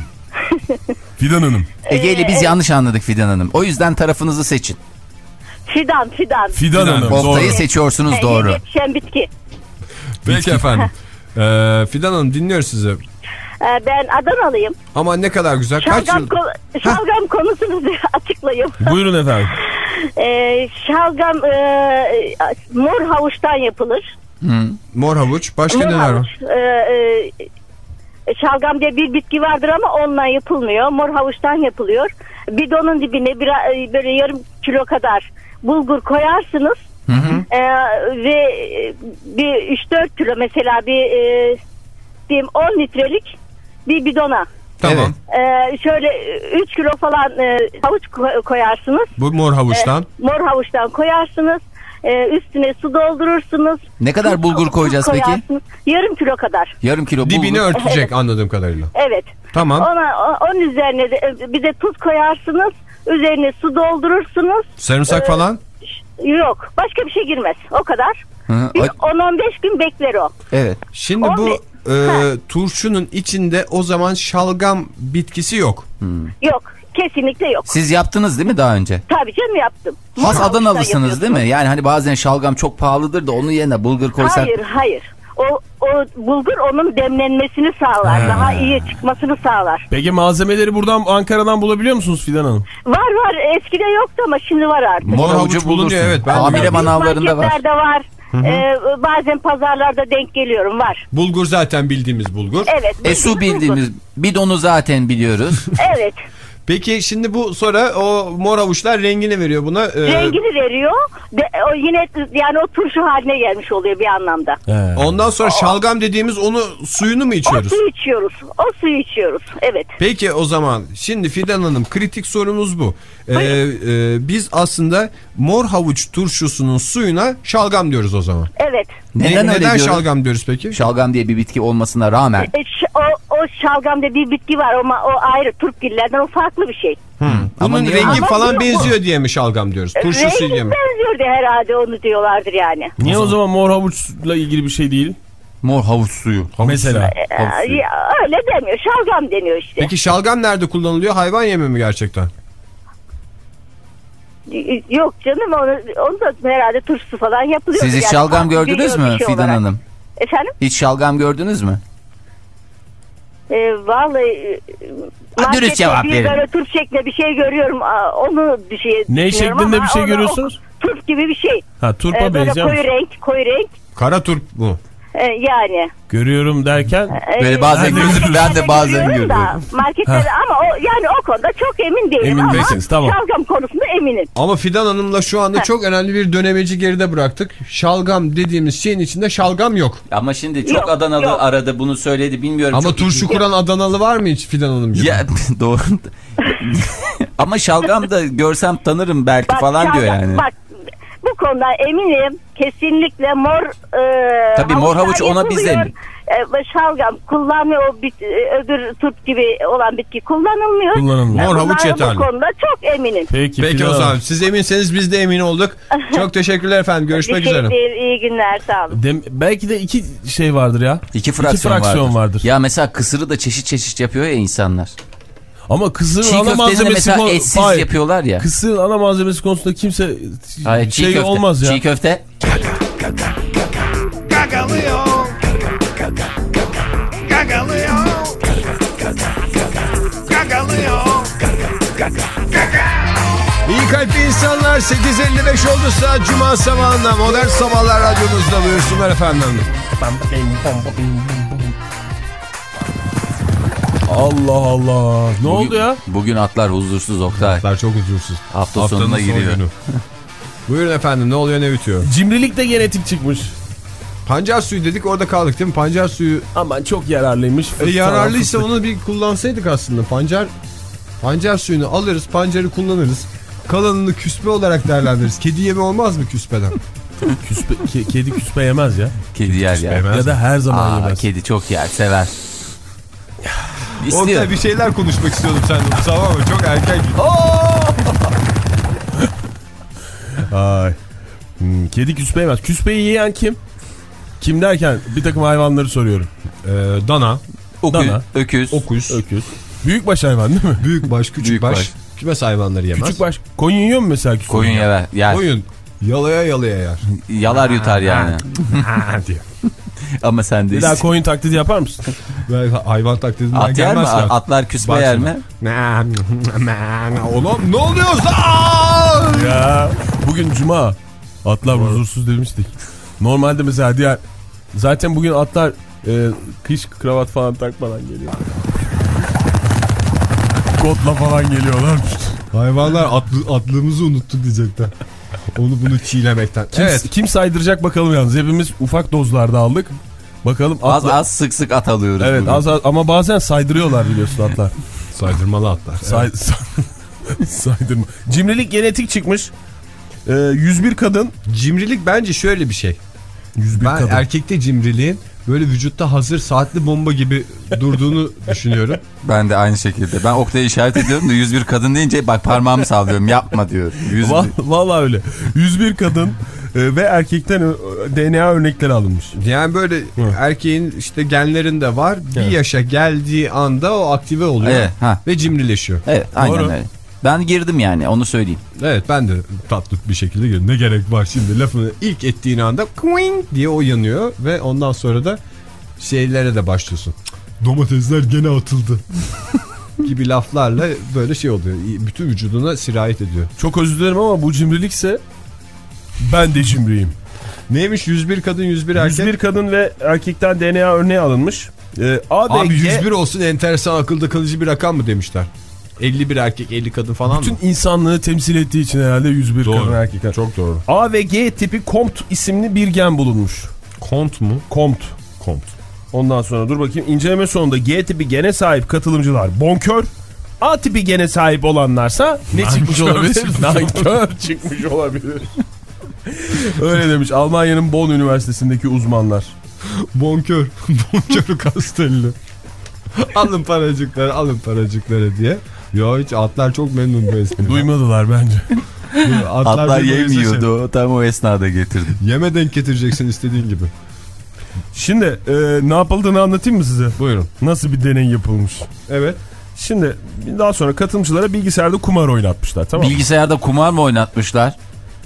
Fidan Hanım. Ege ile biz yanlış anladık Fidan Hanım. O yüzden tarafınızı seçin. Fidan, Fidan. Fidan Hanım. Oktay'ı seçiyorsunuz, doğru. Yetişen bitki. Peki efendim. Ee, Fidan Hanım, dinliyoruz sizi. Ee, ben Adanalıyım. Ama ne kadar güzel. Kaç Şalgam, yıl... ko şalgam konusunu açıklayayım. Buyurun efendim. Ee, şalgam e, mor havuçtan yapılır. Hı. Mor havuç. Başka mor neler havuç. var? Ee, e, şalgam diye bir bitki vardır ama onunla yapılmıyor. Mor havuçtan yapılıyor. Bidonun dibine bir, böyle yarım kilo kadar bulgur koyarsınız. Hı hı. Ee, ve bir üç dört kilo mesela bir e, diyeyim on litrelik bir bidona. Tamam. Ee, şöyle üç kilo falan e, havuç koyarsınız. Bu mor havuçtan. Ee, mor havuçtan koyarsınız. Ee, üstüne su doldurursunuz. Ne kadar Tuz, bulgur koyacağız peki? Yarım kilo kadar. Yarım kilo bulgur. Dibini örtecek evet. Anladığım kadarıyla. Evet. Tamam. Ona, onun üzerine de bir de tuz koyarsınız. Üzerine su doldurursunuz. Sarımsak ee, falan? Yok. Başka bir şey girmez. O kadar. Hı, on on beş gün bekler o. Evet. Şimdi bu e, turşunun içinde o zaman şalgam bitkisi yok. Hmm. Yok. Kesinlikle yok. Siz yaptınız değil mi daha önce? Tabii canım, yaptım. Has Adanalısınız değil mi? Yani hani bazen şalgam çok pahalıdır da onun yerine bulgur koysak. Hayır hayır. O, o bulgur onun demlenmesini sağlar. He. Daha iyi çıkmasını sağlar. Peki malzemeleri buradan Ankara'dan bulabiliyor musunuz Fidan Hanım? Var var. Eskide yoktu ama şimdi var artık. Mor havucu bulunuyor, evet. Ben Hamile manavlarında var. Marketlerde var. Ee, bazen pazarlarda denk geliyorum, var. Bulgur zaten bildiğimiz bulgur. Evet. E su bildiğimiz bidonu zaten biliyoruz. Evet. Peki şimdi bu sonra o mor havuçlar rengini veriyor buna. Ee... Rengini veriyor. De, o yine yani o turşu haline gelmiş oluyor bir anlamda. He. Ondan sonra o, şalgam dediğimiz onu suyunu mu içiyoruz? O suyu içiyoruz. O suyu içiyoruz. Evet. Peki o zaman şimdi Fidan Hanım, kritik sorumuz bu. Ee, e, biz aslında mor havuç turşusunun suyuna şalgam diyoruz o zaman. Evet. Neden, ne, öyle neden diyoruz? şalgam diyoruz peki? Şalgam diye bir bitki olmasına rağmen. E, o, o şalgamda bir bitki var ama o ayrı, turpgillerden, o farklı bir şey. Hmm. Bunun ama rengi ama falan bu, benziyor diye mi şalgam diyoruz? Turşusu diye rengi mi? benziyor diye herhalde onu diyorlardır yani. Niye o zaman mor havuçla ilgili bir şey değil? Mor havuç suyu. Havuç mesela. Ee, ya, öyle demiyor. Şalgam deniyor işte. Peki şalgam nerede kullanılıyor? Hayvan yemi mi gerçekten? Yok canım, onu, onu da herhalde turşusu falan yapılıyor. Siz hiç yani, şalgam gördünüz mü şey Fidan olarak. Hanım? Efendim? Hiç şalgam gördünüz mü? Ee, vallahi dürüst cevap verin. Böyle turp şeklinde bir şey görüyorum. Onu bir şey ne şeklinde bir şey onu, görüyorsunuz? Turp gibi bir şey. Ha, turpa ee, böyle benziyor. koyu renk, koyu renk. Kara turp bu. Ee, yani. Görüyorum derken. Böyle bazen gözüm, ben de bazen görüyorum. Da, marketlerde ama o, yani o konuda çok emin değilim emin ama değilsiniz, tamam. şalgam konusunda eminim. Ama Fidan Hanım'la şu anda çok önemli bir dönemeci geride bıraktık. Şalgam dediğimiz şeyin içinde şalgam yok. Ama şimdi çok yok, Adanalı yok. aradı bunu söyledi, bilmiyorum. Ama çok turşu kuran Adanalı var mı hiç Fidan Hanım gibi? Ya doğru. Ama şalgam da görsem tanırım belki bak, falan şalgam, diyor yani. Bak bu konuda eminim, kesinlikle mor e, tabii mor havuç ona bizden. E, şalgam kullanmıyor, o bit, e, öbür turp gibi olan bitki kullanılmıyor. Kullanılmıyor. Mor havuç yeterli. Bu konuda çok eminim. Peki, Peki o zaman siz eminseniz biz de emin olduk. Çok teşekkürler efendim. Görüşmek bir şey üzere. Değil, iyi günler, sağ olun. Dem belki de iki şey vardır ya. İki fraksiyon, iki fraksiyon vardır. vardır. Ya mesela kısırı da çeşit çeşit yapıyor ya insanlar. Ama kısırın çiğ ana malzemesi mesela etsiz Hayır. yapıyorlar ya. Kısırın ana malzemesi konusunda kimse Hayır, çiğ şey köfte. olmaz ya. Çiğ köfte. İyi kalpli insanlar, sekiz elli beş oldu saat Cuma sabahında Modern Sabahlar radyomuzda, buyursunlar efendim. Allah Allah. Ne bugün, oldu ya? Bugün atlar huzursuz Oktay. Atlar çok huzursuz. Hafta Haftanın sonuna giriyor. Son Buyurun efendim, ne oluyor ne bitiyor? Cimrilik de genetik çıkmış. Pancar suyu dedik, orada kaldık değil mi? Pancar suyu. Aman çok yararlıymış. E, yararlıysa onu bir kullansaydık aslında. Pancar pancar suyunu alırız, pancarı kullanırız. Kalanını küspe olarak değerlendiririz. Kedi yeme olmaz mı küspeden? Küspe, ke, kedi küspe yemez ya. Kedi yer ya. Ya da her zaman Aa, yemez. Kedi çok yer, sever. Orada bir şeyler konuşmak istiyordum seninle. Tamam mı? Çok erken gidiyor. Ay. Hmm, kedi küspe yemez. Küspeyi yiyen kim? Kim derken bir takım hayvanları soruyorum. Ee, dana, Okuz, dana, öküz, okuz, öküz. Büyükbaş hayvan değil mi? Büyükbaş, küçükbaş. Büyük kümes hayvanları yemez. Küçükbaş. Koyun yiyor mu mesela? Küspe? Koyun yer. yer. Koyun yalaya yalaya yer. Yalar yutar yani. diye. Ama sen de bir daha koyun taklidi yapar mısın? Hayvan taklidinden At yer mi? gelmezler. Atlar küspe yer mi? Oğlum ne oluyor? Ya bugün Cuma. Atlar huzursuz demiştik. Normalde mesela diğer zaten bugün atlar e, kış kravat falan takmadan geliyor. Kotla falan geliyorlar. Hayvanlar atlı, atlığımızı unuttuk diyecekler. Onu bunu çiğlemekten. Kim, evet. Kim saydıracak bakalım yalnız. Hepimiz ufak dozlarda aldık. Bakalım atla... Az az sık sık at alıyoruz. Evet bugün. az az ama bazen saydırıyorlar biliyorsun atlar. Saydırmalı atlar. Say, evet. say, saydırma. Cimrilik genetik çıkmış. Ee, yüz bir kadın. Cimrilik bence şöyle bir şey. yüz bir ben kadın. Erkekte cimriliğin böyle vücutta hazır saatli bomba gibi durduğunu düşünüyorum. Ben de aynı şekilde. Ben Oktay'a işaret ediyorum da yüz bir kadın deyince bak parmağımı sallıyorum. Yapma diyor. yüz bir... Vallahi öyle. yüz bir kadın e, ve erkekten D N A örnekleri alınmış. Yani böyle Hı. erkeğin işte genlerinde var. Bir evet. yaşa geldiği anda o aktive oluyor. Evet, ve cimrileşiyor. Evet, aynen Doğru. öyle. Ben girdim yani, onu söyleyeyim. Evet, ben de tatlı bir şekilde girdim. Ne gerek var şimdi, lafını ilk ettiğin anda kuing diye o yanıyor ve ondan sonra da şeylere de başlıyorsun. Domatesler gene atıldı gibi laflarla böyle şey oluyor. Bütün vücuduna sirayet ediyor. Çok özür dilerim ama bu cimrilikse ben de cimriyim. Neymiş? yüz bir kadın yüz bir erkek. yüz bir kadın ve erkekten D N A örneği alınmış. Ee, A, Abi G... yüz bir olsun, enteresan, akılda kalıcı bir rakam mı demişler. elli bir erkek elli kadın falan bütün mı? Bütün insanlığı temsil ettiği için herhalde yüz bir doğru. Kadın erkek. Çok doğru. A ve G tipi Comte isimli bir gen bulunmuş. Comte mu? Comte. Comte. Ondan sonra dur bakayım. İnceleme sonunda G tipi gene sahip katılımcılar bonkör. A tipi gene sahip olanlarsa ne çıkmış olabilir? Nankör çıkmış olabilir. Öyle demiş Almanya'nın Bonn Üniversitesi'ndeki uzmanlar. Bonkör. Bonkör Kastelli. Alın paracıkları, alın paracıkları diye. Yo, hiç atlar çok memnun bu espriden. Duymadılar bence. Atlar, atlar yemiyordu. Şey. Tam o esnada getirdim. Yeme denk getireceksin istediğin gibi. Şimdi e, ne yapıldığını anlatayım mı size? Buyurun. Nasıl bir deney yapılmış? Evet. Şimdi daha sonra katılımcılara bilgisayarda kumar oynatmışlar, tamam mı? Bilgisayarda kumar mı oynatmışlar?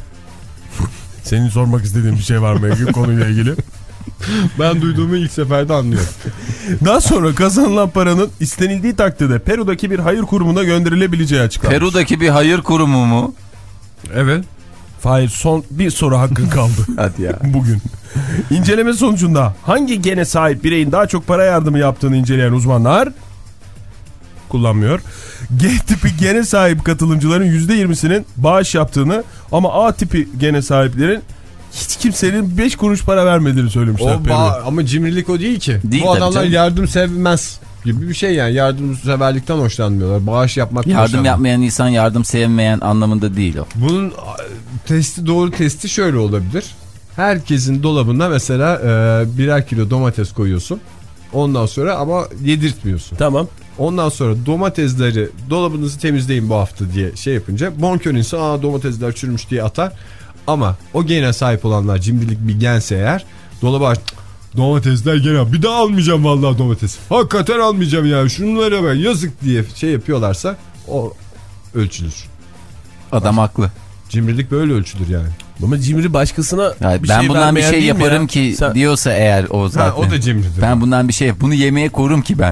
Senin sormak istediğin bir şey var mı ilgili konuyla ilgili? Ben duyduğumu ilk seferde anlıyorum. Daha sonra kazanılan paranın istenildiği takdirde Peru'daki bir hayır kurumuna gönderilebileceği açıklanmış. Peru'daki bir hayır kurumu mu? Evet. Hayır, son bir soru hakkın kaldı. Hadi ya. Bugün. İnceleme sonucunda hangi gene sahip bireyin daha çok para yardımı yaptığını inceleyen uzmanlar kullanmıyor. G tipi gene sahip katılımcıların yüzde yirmisinin bağış yaptığını ama A tipi gene sahiplerin hiç kimsenin beş kuruş para vermediğini söylemişler. O ama cimrilik o değil ki. Değil, bu adamlar canım. Yardım sevmez gibi bir şey yani. Yardımseverlikten hoşlanmıyorlar. Bağış yapmaktan Yardım yapmayan insan yardım sevmeyen anlamında değil o. Bunun testi, doğru testi şöyle olabilir. Herkesin dolabına mesela e, birer kilo domates koyuyorsun. Ondan sonra ama yedirtmiyorsun. Tamam. Ondan sonra domatesleri dolabınızı temizleyin bu hafta diye şey yapınca bonkör insan aa domatesler çürümüş diye atar. Ama o gene sahip olanlar cimrilik bir gense eğer dolaba aç, domatesler gene bir daha almayacağım vallahi domates. Hakikaten almayacağım ya şunlara ben yazık diye şey yapıyorlarsa o ölçülür. Adam haklı. Cimrilik böyle ölçülür yani. Ama cimri başkasına yani bir ben şey bundan bir şey yaparım ya. ki Sen... diyorsa eğer o zaten. Ha, o da cimridir. Ben bundan bir şey yap. Bunu yemeğe korum ki ben.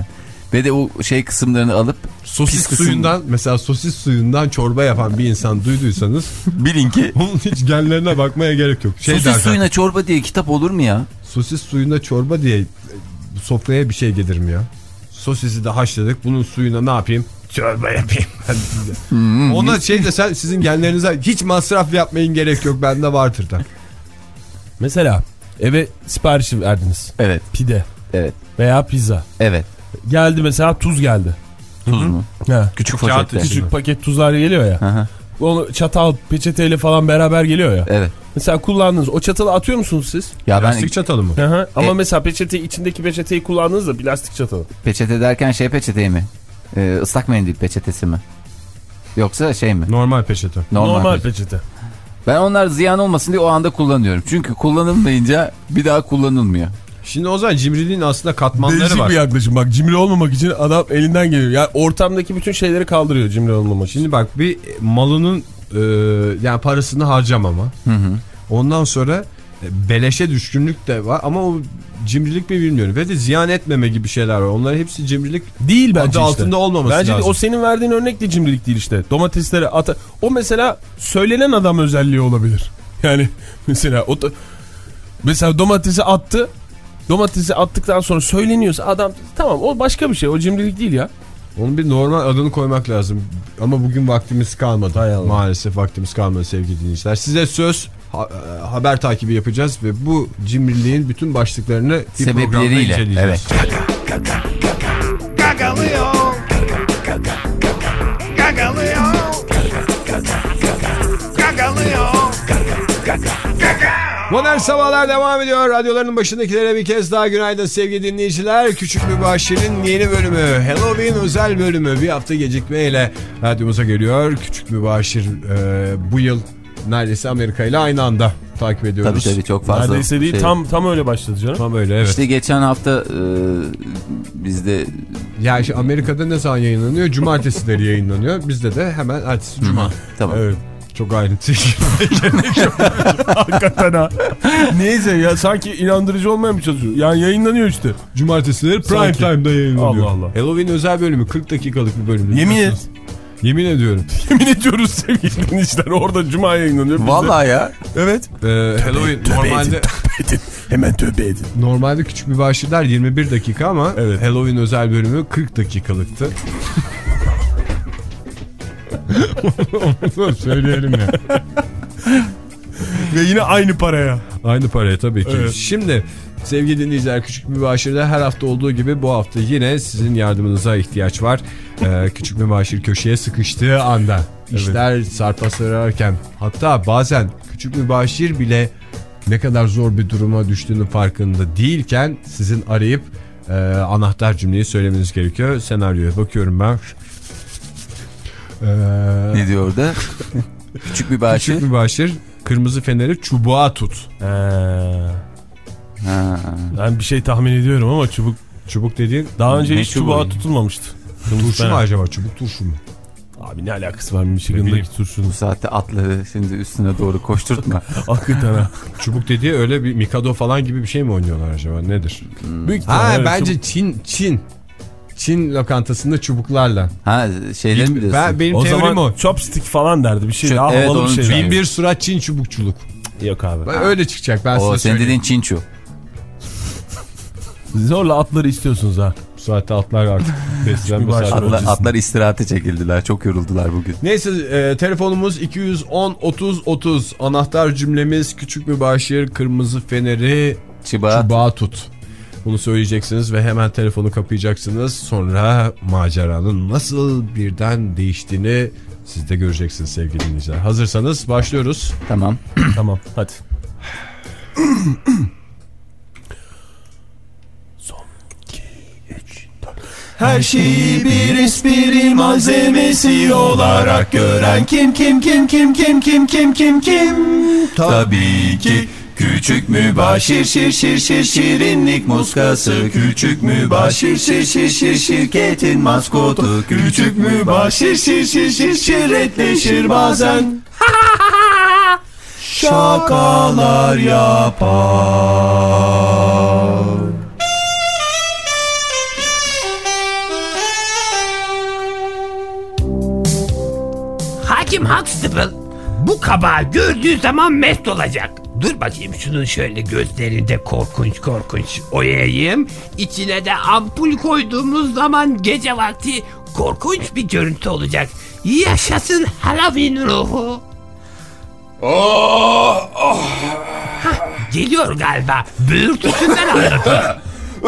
Ve de o şey kısımlarını alıp sosis suyundan mesela sosis suyundan çorba yapan bir insan duyduysanız bilin ki onun hiç genlerine bakmaya gerek yok. Şey sosis derken, suyuna çorba diye kitap olur mu ya? Sosis suyunda çorba diye sofraya bir şey gelir mi ya? Sosisi de haşladık. Bunun suyuna ne yapayım? Çorba yapayım. Hmm. Ona şey de sen sizin genlerinize hiç masraf yapmayın, gerek yok. Bende vardır da. Mesela eve sipariş verdiniz. Evet. Pide. Evet. Veya pizza. Evet. Geldi mesela tuz geldi. Tuz mu? Ha. Küçük paketler. Küçük paket tuzlar geliyor ya. Aha. Onu çatal peçeteyle falan beraber geliyor ya. Evet. Mesela kullandınız. O çatalı atıyor musunuz siz? Ya plastik ben... çatalı mı? Aha. Ama e... mesela peçete içindeki peçeteyi kullandınız da plastik çatalı. Peçete derken şey peçeteyi mi? Ee, ıslak mendil peçetesi mi? Yoksa şey mi? Normal peçete. Normal, Normal peçete. peçete. Ben onlar ziyan olmasın diye o anda kullanıyorum. Çünkü kullanılmayınca bir daha kullanılmıyor. Şimdi o zaman cimriliğin aslında katmanları Değişik var. Değişik bir yaklaşım. Bak cimri olmamak için adam elinden geliyor. Yani ortamdaki bütün şeyleri kaldırıyor cimri olmamak için. Şimdi bak bir malının e, yani parasını harcamama. Hı hı. Ondan sonra e, beleşe düşkünlük de var ama o cimrilik mi bilmiyorum. Ve de ziyan etmeme gibi şeyler var. Onların hepsi cimrilik değil bence işte. Altında olmaması bence lazım. Bence o senin verdiğin örnek de cimrilik değil işte. Domatesleri ata... O mesela söylenen adam özelliği olabilir. Yani mesela o da... Mesela domatesi attı. Domatesi attıktan sonra söyleniyorsa adam tamam o başka bir şey. O cimrilik değil ya. Onun bir normal adını koymak lazım. Ama bugün vaktimiz kalmadı. Maalesef vaktimiz kalmadı sevgili dinleyiciler. Size söz ha, haber takibi yapacağız ve bu cimriliğin bütün başlıklarını bir programda inceleyeceğiz. Evet. Gagalıyor. Gagalıyor. Gagalıyor. Modern Sabahlar devam ediyor. Radyoların başındakilere bir kez daha günaydın sevgili dinleyiciler. Küçük Mübaşir'in yeni bölümü, Halloween özel bölümü bir hafta gecikmeyle radyomuza geliyor. Küçük Mübaşir e, bu yıl neredeyse Amerika ile aynı anda takip ediyoruz. Tabii tabii çok fazla. Neredeyse değil şey... tam tam öyle başladı canım. Tam öyle evet. İşte geçen hafta e, bizde... Ya işte Amerika'da ne zaman yayınlanıyor? Cumartesileri yayınlanıyor. Bizde de hemen ertesi Cuma. Tamam. Evet. Çok ayrıntı. Hakikaten ha. Neyse ya sanki inandırıcı olmaya mı çalışıyor? Yani yayınlanıyor işte. Cumartesileri prime sanki. Time'da yayınlanıyor. Allah Allah. Halloween özel bölümü kırk dakikalık bir bölüm. Yemin et. Yemin ediyorum. Yemin ediyoruz sevgili dinleyiciler. Orada Cuma yayınlanıyor. Vallahi ya. Evet. Ee, Halloween tövbe normalde. Edin, tövbe edin. Hemen tövbe edin. Normalde küçük bir başlıklar yirmi bir dakika ama evet. Halloween özel bölümü kırk dakikalıktı. Onu söyleyelim ya. Ve yine aynı paraya. Aynı paraya tabii ki. Evet. Şimdi sevgili dinleyiciler Küçük Mübaşir'de her hafta olduğu gibi bu hafta yine sizin yardımınıza ihtiyaç var. Ee, Küçük Mübaşir köşeye sıkıştığı anda evet. işler sarpa sararken hatta bazen Küçük Mübaşir bile ne kadar zor bir duruma düştüğünün farkında değilken sizin arayıp e, anahtar cümleyi söylemeniz gerekiyor. Senaryoya bakıyorum ben. Ee, ne diyor orada? Küçük Mübaşir. Küçük Mübaşir kırmızı feneri çubuğa tut. Ee, ha. Ben bir şey tahmin ediyorum ama çubuk çubuk dediğin daha önce hiç çubuğa yani? Tutulmamıştı. Turşu mu acaba? Çubuk turşu mu? Abi ne alakası var Michigan'daki turşunun? Bu saatte atları şimdi üstüne doğru koşturtma. Hakikaten ha. Çubuk dediği öyle bir Mikado falan gibi bir şey mi oynuyorlar acaba? Nedir? Hmm. Büyük ha evet, bence çubuk... Çin Çin Çin lokantasında çubuklarla. Ha şeyler mi diyorsun? Ben, benim o teorim o. Chopstick falan derdi bir şey. Çok, daha evet, havalı bir şey. Bin bir surat Çin çubukçuluk. Yok abi. Ben öyle çıkacak ben o, size sen dediğin Çinçu. Zorla atları istiyorsunuz ha. Bu saatte atlar artık. atlar, atlar istirahate çekildiler. Çok yoruldular bugün. Neyse e, telefonumuz iki yüz on otuz otuz. Anahtar cümlemiz Küçük Mübaşir kırmızı feneri çubuğa, çubuğa tut. Bunu söyleyeceksiniz ve hemen telefonu kapayacaksınız. Sonra maceranın nasıl birden değiştiğini siz de göreceksiniz sevgili dinleyiciler. Hazırsanız başlıyoruz. Tamam. Tamam hadi. Son iki üç dört. Her şeyi bir espri malzemesi olarak gören kim kim kim kim kim kim kim kim kim? Tabii ki Küçük Mübaşir şir şir şir şirinlik muskası. Küçük Mübaşir şir şir şir şirketin maskotu. Küçük Mübaşir şir şir şir şirretleşir bazen. Şakalar yapar. Huxtable bu kabağı gördüğü zaman mest olacak. Dur bakayım şunun şöyle gözlerinde korkunç korkunç oyayayım. İçine de ampul koyduğumuz zaman gece vakti korkunç bir görüntü olacak. Yaşasın Halloween ruhu. Oh, oh. Hah, geliyor galiba. Böğürtüsünden anladım.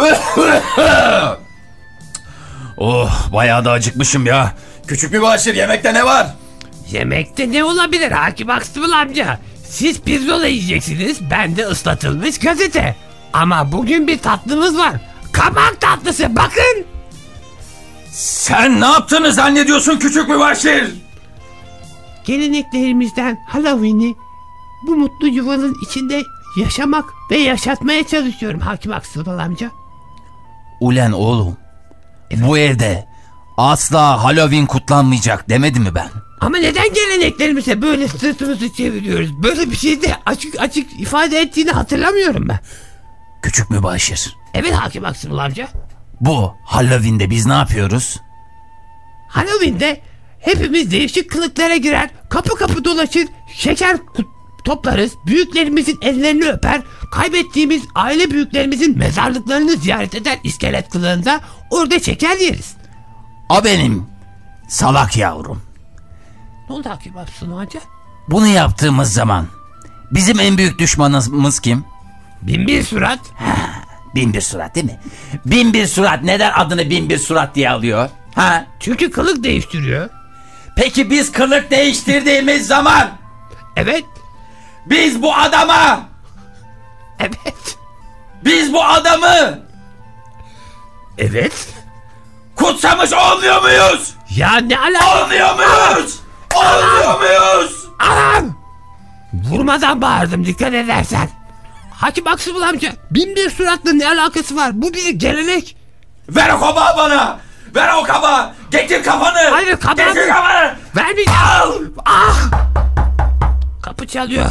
Oh, bayağı da acıkmışım ya. Küçük mübaşir, yemekte ne var? Yemekte ne olabilir Hakim Huxtable amca? Siz pirzola yiyeceksiniz, ben de ıslatılmış gazete. Ama bugün bir tatlımız var. Kabak tatlısı, bakın. Sen ne yaptığını zannediyorsun küçük mübaşir? Geleneklerimizden Halloween'i bu mutlu yuvanın içinde yaşamak ve yaşatmaya çalışıyorum Hakim Huxtable amca. Ulen oğlum, evet. Bu evde asla Halloween kutlanmayacak demedim mi ben? Ama neden geleneklerimize böyle sırtımızı çeviriyoruz? Böyle bir şey de açık açık ifade ettiğini hatırlamıyorum ben. Küçük mübaşir. Evet Hakim Huxtable amca. Bu Halloween'de biz ne yapıyoruz? Halloween'de hepimiz değişik kılıklara girer, kapı kapı dolaşır, şeker toplarız, büyüklerimizin ellerini öper, kaybettiğimiz aile büyüklerimizin mezarlıklarını ziyaret eder iskelet kılığında, orada şeker yeriz. O benim salak yavrum. Ne oldu Hakim Huxtable amca? Bunu yaptığımız zaman bizim en büyük düşmanımız kim? Binbir Surat. Ha, Binbir Surat değil mi? Binbir Surat neden adını Binbir Surat diye alıyor? Ha? Çünkü kılık değiştiriyor. Peki biz kılık değiştirdiğimiz zaman? Evet. Biz bu adama. Evet. Biz bu adamı. Evet. Kutsamış olmuyor muyuz? Ya ne alaka? Olmuyor muyuz? Olmuyor muyuz? Anam! Vurmadan bağırdım dikkat edersen. Hakim Huxtable amca, Binbir Surat'la ne alakası var? Bu bir gelenek. Ver o kabağı bana. Ver o kabağı. Getir kafanı. Hayır kabağı. Getir kafanı. Vermeyeceğim. Al. Ah! Kapı çalıyor.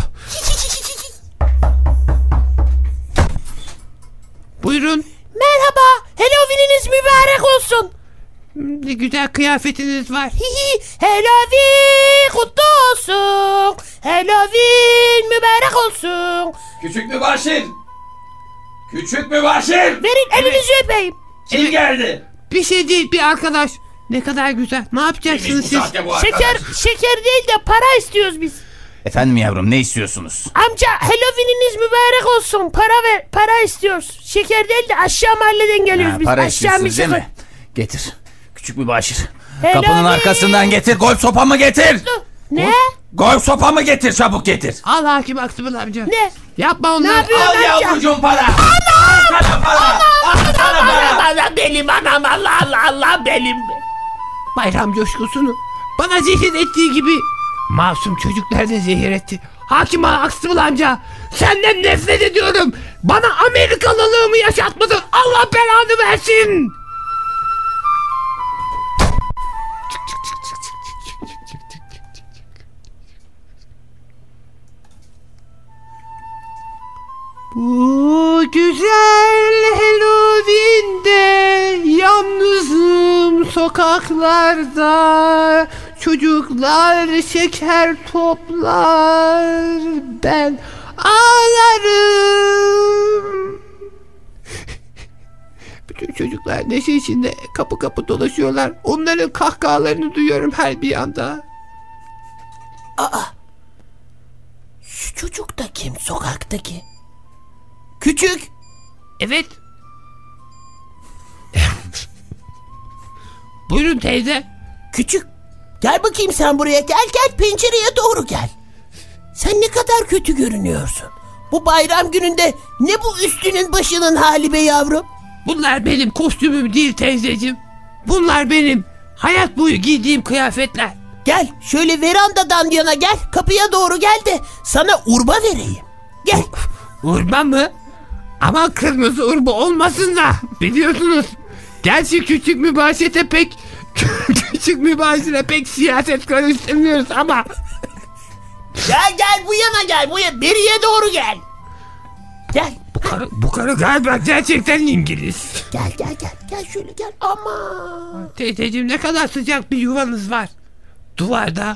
Buyurun. Merhaba. Halloween'iniz mübarek olsun. Ne güzel kıyafetiniz var. Halloween kutlu olsun. Halloween mübarek olsun. Küçük mübaşir. Küçük mübaşir. Verin elinizi evet. Öpeyim. Kim evet. Geldi? Bir şey değil, bir arkadaş. Ne kadar güzel. Ne yapacaksınız siz? Şeker, şeker değil de para istiyoruz biz. Efendim yavrum, ne istiyorsunuz? Amca Halloween'iniz mübarek olsun. Para ver, para istiyoruz. Şeker değil de aşağı mahalleden geliyoruz ha, biz. Para aşağı istiyorsunuz değil mi? Getir. Küçük mübaşir. Halloween. Kapının arkasından getir. Golf sopamı getir. Ne? Golf sopamı getir, çabuk getir. Al Hakim Huxtable amca. Ne? Yapma onları. Ne yapıyorsun al yavrucuğum para. Anam! Al sana para. Al sana para. Allah benim anam, Allah Allah Allah benim. Bayram coşkusunu bana zehir ettiği gibi masum çocuklar da zehir etti. Hakim Huxtable amca, senden nefret ediyorum. Bana Amerikalılığımı yaşatmadın. Allah belanı versin. Bu güzel Halloween'de yalnızım sokaklarda, çocuklar şeker toplar, ben ağlarım. Bütün çocuklar neşe içinde kapı kapı dolaşıyorlar. Onların kahkahalarını duyuyorum her bir anda. Aa, şu çocuk da kim sokaktaki? Küçük. Evet. Buyurun teyze. Küçük. Gel bakayım sen buraya. Gel gel pencereye doğru gel. Sen ne kadar kötü görünüyorsun. Bu bayram gününde ne bu üstünün başının hali be yavrum? Bunlar benim kostümüm değil teyzeciğim. Bunlar benim hayat boyu giydiğim kıyafetler. Gel şöyle verandadan yana gel. Kapıya doğru gel de sana urba vereyim. Gel. Urba mı? Ama kırmızı urba olmasın da, biliyorsunuz. Gerçi küçük mübaşete pek küçük mübaşire pek siyaset karıştırmıyoruz ama. Gel gel bu yana gel, bu yana beriye doğru gel. Gel. Bu karı, bu karı galiba gerçekten İngiliz. Gel gel gel gel şöyle gel. Aman. Teyzeciğim, ne kadar sıcak bir yuvanız var. Duvarda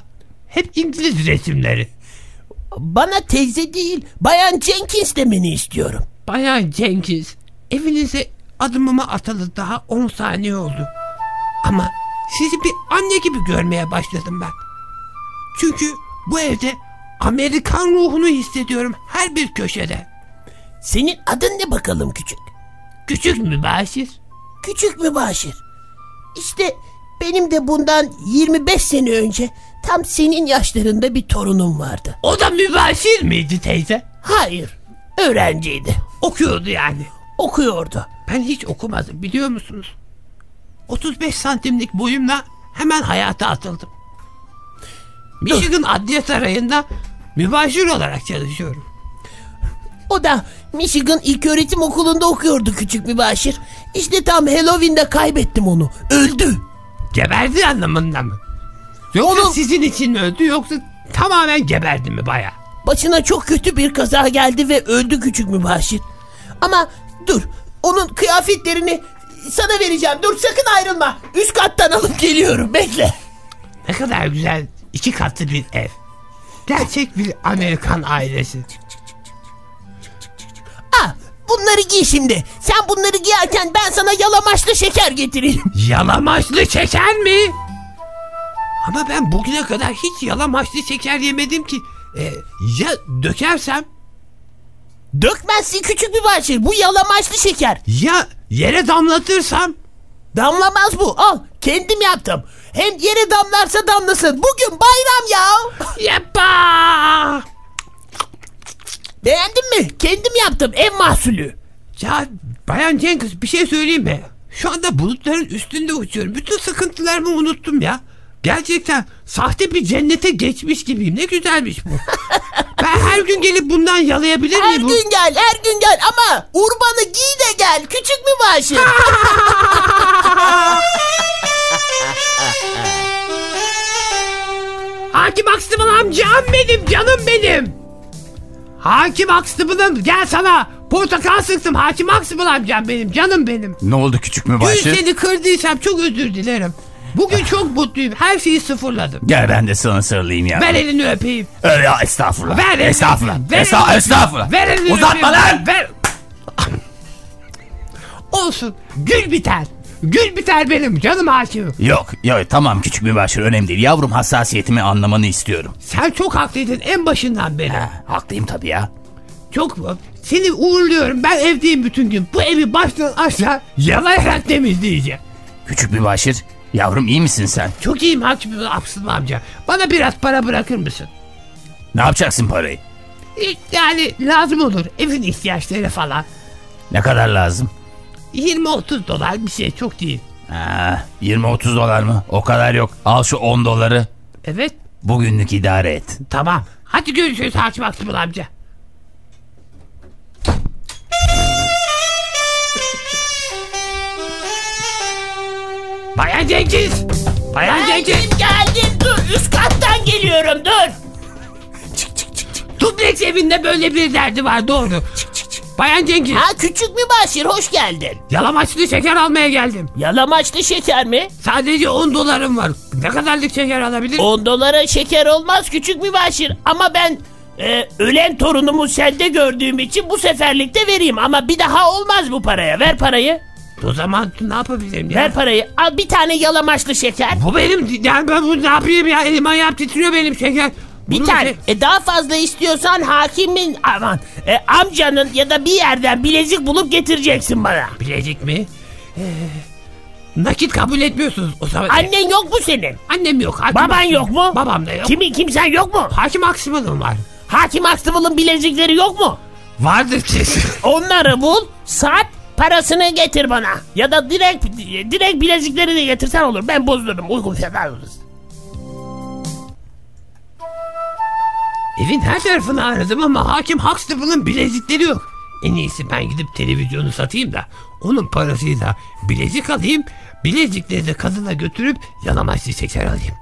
Hep İngiliz resimleri. Bana teyze değil, Bayan Jenkins demeni istiyorum. Bayan Jenkins, evinize adımımı atalı daha on saniye oldu. Ama sizi bir anne gibi görmeye başladım ben. Çünkü bu evde Amerikan ruhunu hissediyorum her bir köşede. Senin adın ne bakalım küçük? Küçük Mübaşir. Küçük Mübaşir. İşte benim de bundan yirmi beş sene önce tam senin yaşlarında bir torunum vardı. O da Mübaşir miydi teyze? Hayır, öğrenciydi. Okuyordu yani. Okuyordu. Ben hiç okumadım biliyor musunuz? otuz beş santimlik boyumla hemen hayata atıldım. Michigan Adliye Sarayı'nda mübaşir olarak çalışıyorum. O da Michigan İlköğretim Okulu'nda okuyordu küçük Mübaşir. İşte tam Halloween'de kaybettim onu. Öldü. Geberdi anlamında mı? Yoksa onu... sizin için mi öldü yoksa tamamen geberdi mi baya? Başına çok kötü bir kaza geldi ve öldü küçük Mübaşir. Ama dur, onun kıyafetlerini sana vereceğim. Dur, sakın ayrılma. Üst kattan alıp geliyorum, bekle. Ne kadar güzel iki katlı bir ev. Gerçek bir Amerikan ailesi. Ah, bunları giy şimdi. Sen bunları giyerken ben sana yalamaçlı şeker getireyim. Yalamaçlı şeker mi? Ama ben bugüne kadar hiç yalamaçlı şeker yemedim ki. Ee, ya dökersem? Dökmezsin küçük Mübaşir. Bu yalamaçlı şeker. Ya yere damlatırsam? Damlamaz bu. Al, kendim yaptım. Hem yere damlarsa damlasın. Bugün bayram ya. Yapma. Beğendin mi? Kendim yaptım, ev mahsulü. Ya Bayan Jenkins, bir şey söyleyeyim mi? Şu anda bulutların üstünde uçuyorum. Bütün sıkıntılarımı unuttum ya. Gerçekten sahte bir cennete geçmiş gibiyim. Ne güzelmiş bu. Ben her gün gelip bundan yalayabilir miyim? Her gün gel, her gün gel ama urbanı giy de gel küçük Mübaşir. Hakim Huxtable amcam benim, canım benim. Hakim Huxtable'ım, gel sana portakal sıktım. Hakim Huxtable amcam benim, canım benim. Ne oldu küçük Mübaşir? Dün seni kırdıysam çok özür dilerim. Bugün çok mutluyum. Her şeyi sıfırladım. Gel ben de sana sarılayım ya. Ver elini öpeyim. Öyle ya, estağfurullah. Ver elini. Estağfurullah. Ver Esta elini. estağfurullah. Ver elini. Uzatma lan. Ver. Olsun. Gül biter. Gül biter benim canım hakimim. Yok yok tamam küçük Mübaşir, önemli değil. Yavrum, hassasiyetimi anlamanı istiyorum. Sen çok haklıydın en başından beri. Ha, haklıyım tabii ya. Çok seni uğurluyorum. Ben evdeyim bütün gün. Bu evi baştan aşağı yalayarak temizleyeceğim. Küçük Mübaşir, yavrum iyi misin sen? Çok iyiyim Hakim Huxtable amca. Bana biraz para bırakır mısın? Ne yapacaksın parayı? Yani lazım olur. Evin ihtiyaçları falan. Ne kadar lazım? yirmi otuz dolar bir şey, çok değil. Ha, yirmi otuz dolar mı? O kadar yok. Al şu on doları. Evet. Bugünlük idare et. Tamam. Hadi görüşürüz Hakim Huxtable amca. Bayan Jenkins! Bayan Jenkins! Geldim geldim, dur, üst kattan geliyorum, dur. Çık çık çık çık. Dubleks evinde böyle bir derdi var, doğru. Çık çık çık. Bayan Jenkins! Ha küçük Mübaşir, hoş geldin. Yalamaçlı şeker almaya geldim. Yalamaçlı şeker mi? Sadece on dolarım var. Ne kadarlık şeker alabilir? on dolara şeker olmaz küçük Mübaşir. Ama ben e, ölen torunumu sende gördüğüm için bu seferlikte vereyim. Ama bir daha olmaz bu paraya. Ver parayı. O zaman ne yapabilirim ya? Ver parayı. Al bir tane yalamaçlı şeker. Bu benim, yani ben bunu ne yapayım ya? Elim ayağım titriyor benim şeker. Bir Bunu tane. Şey... E daha fazla istiyorsan hakimin aman e, amcanın ya da bir yerden bilezik bulup getireceksin bana. Bilezik mi? Ee, nakit kabul etmiyorsunuz o zaman. Annen yok mu senin? Annem yok. Hakim Baban Huxtable. Yok mu? Babam da yok. Kimin, kimsen yok mu? Hakim Huxtable'ım var. Hakim Huxtable'ın bilezikleri yok mu? Vardır kesin. Onları bul, sat, parasını getir bana. Ya da direkt direkt bileziklerini getirsen olur. Ben bozdururum. Uygun fiyat alırız. Evin her tarafını aradım ama Hakim Huxtable'ın bilezikleri yok. En iyisi ben gidip televizyonu satayım da onun parasıyla bilezik alayım. Bilezikleri de kadına götürüp yalamaçlı şeker alayım.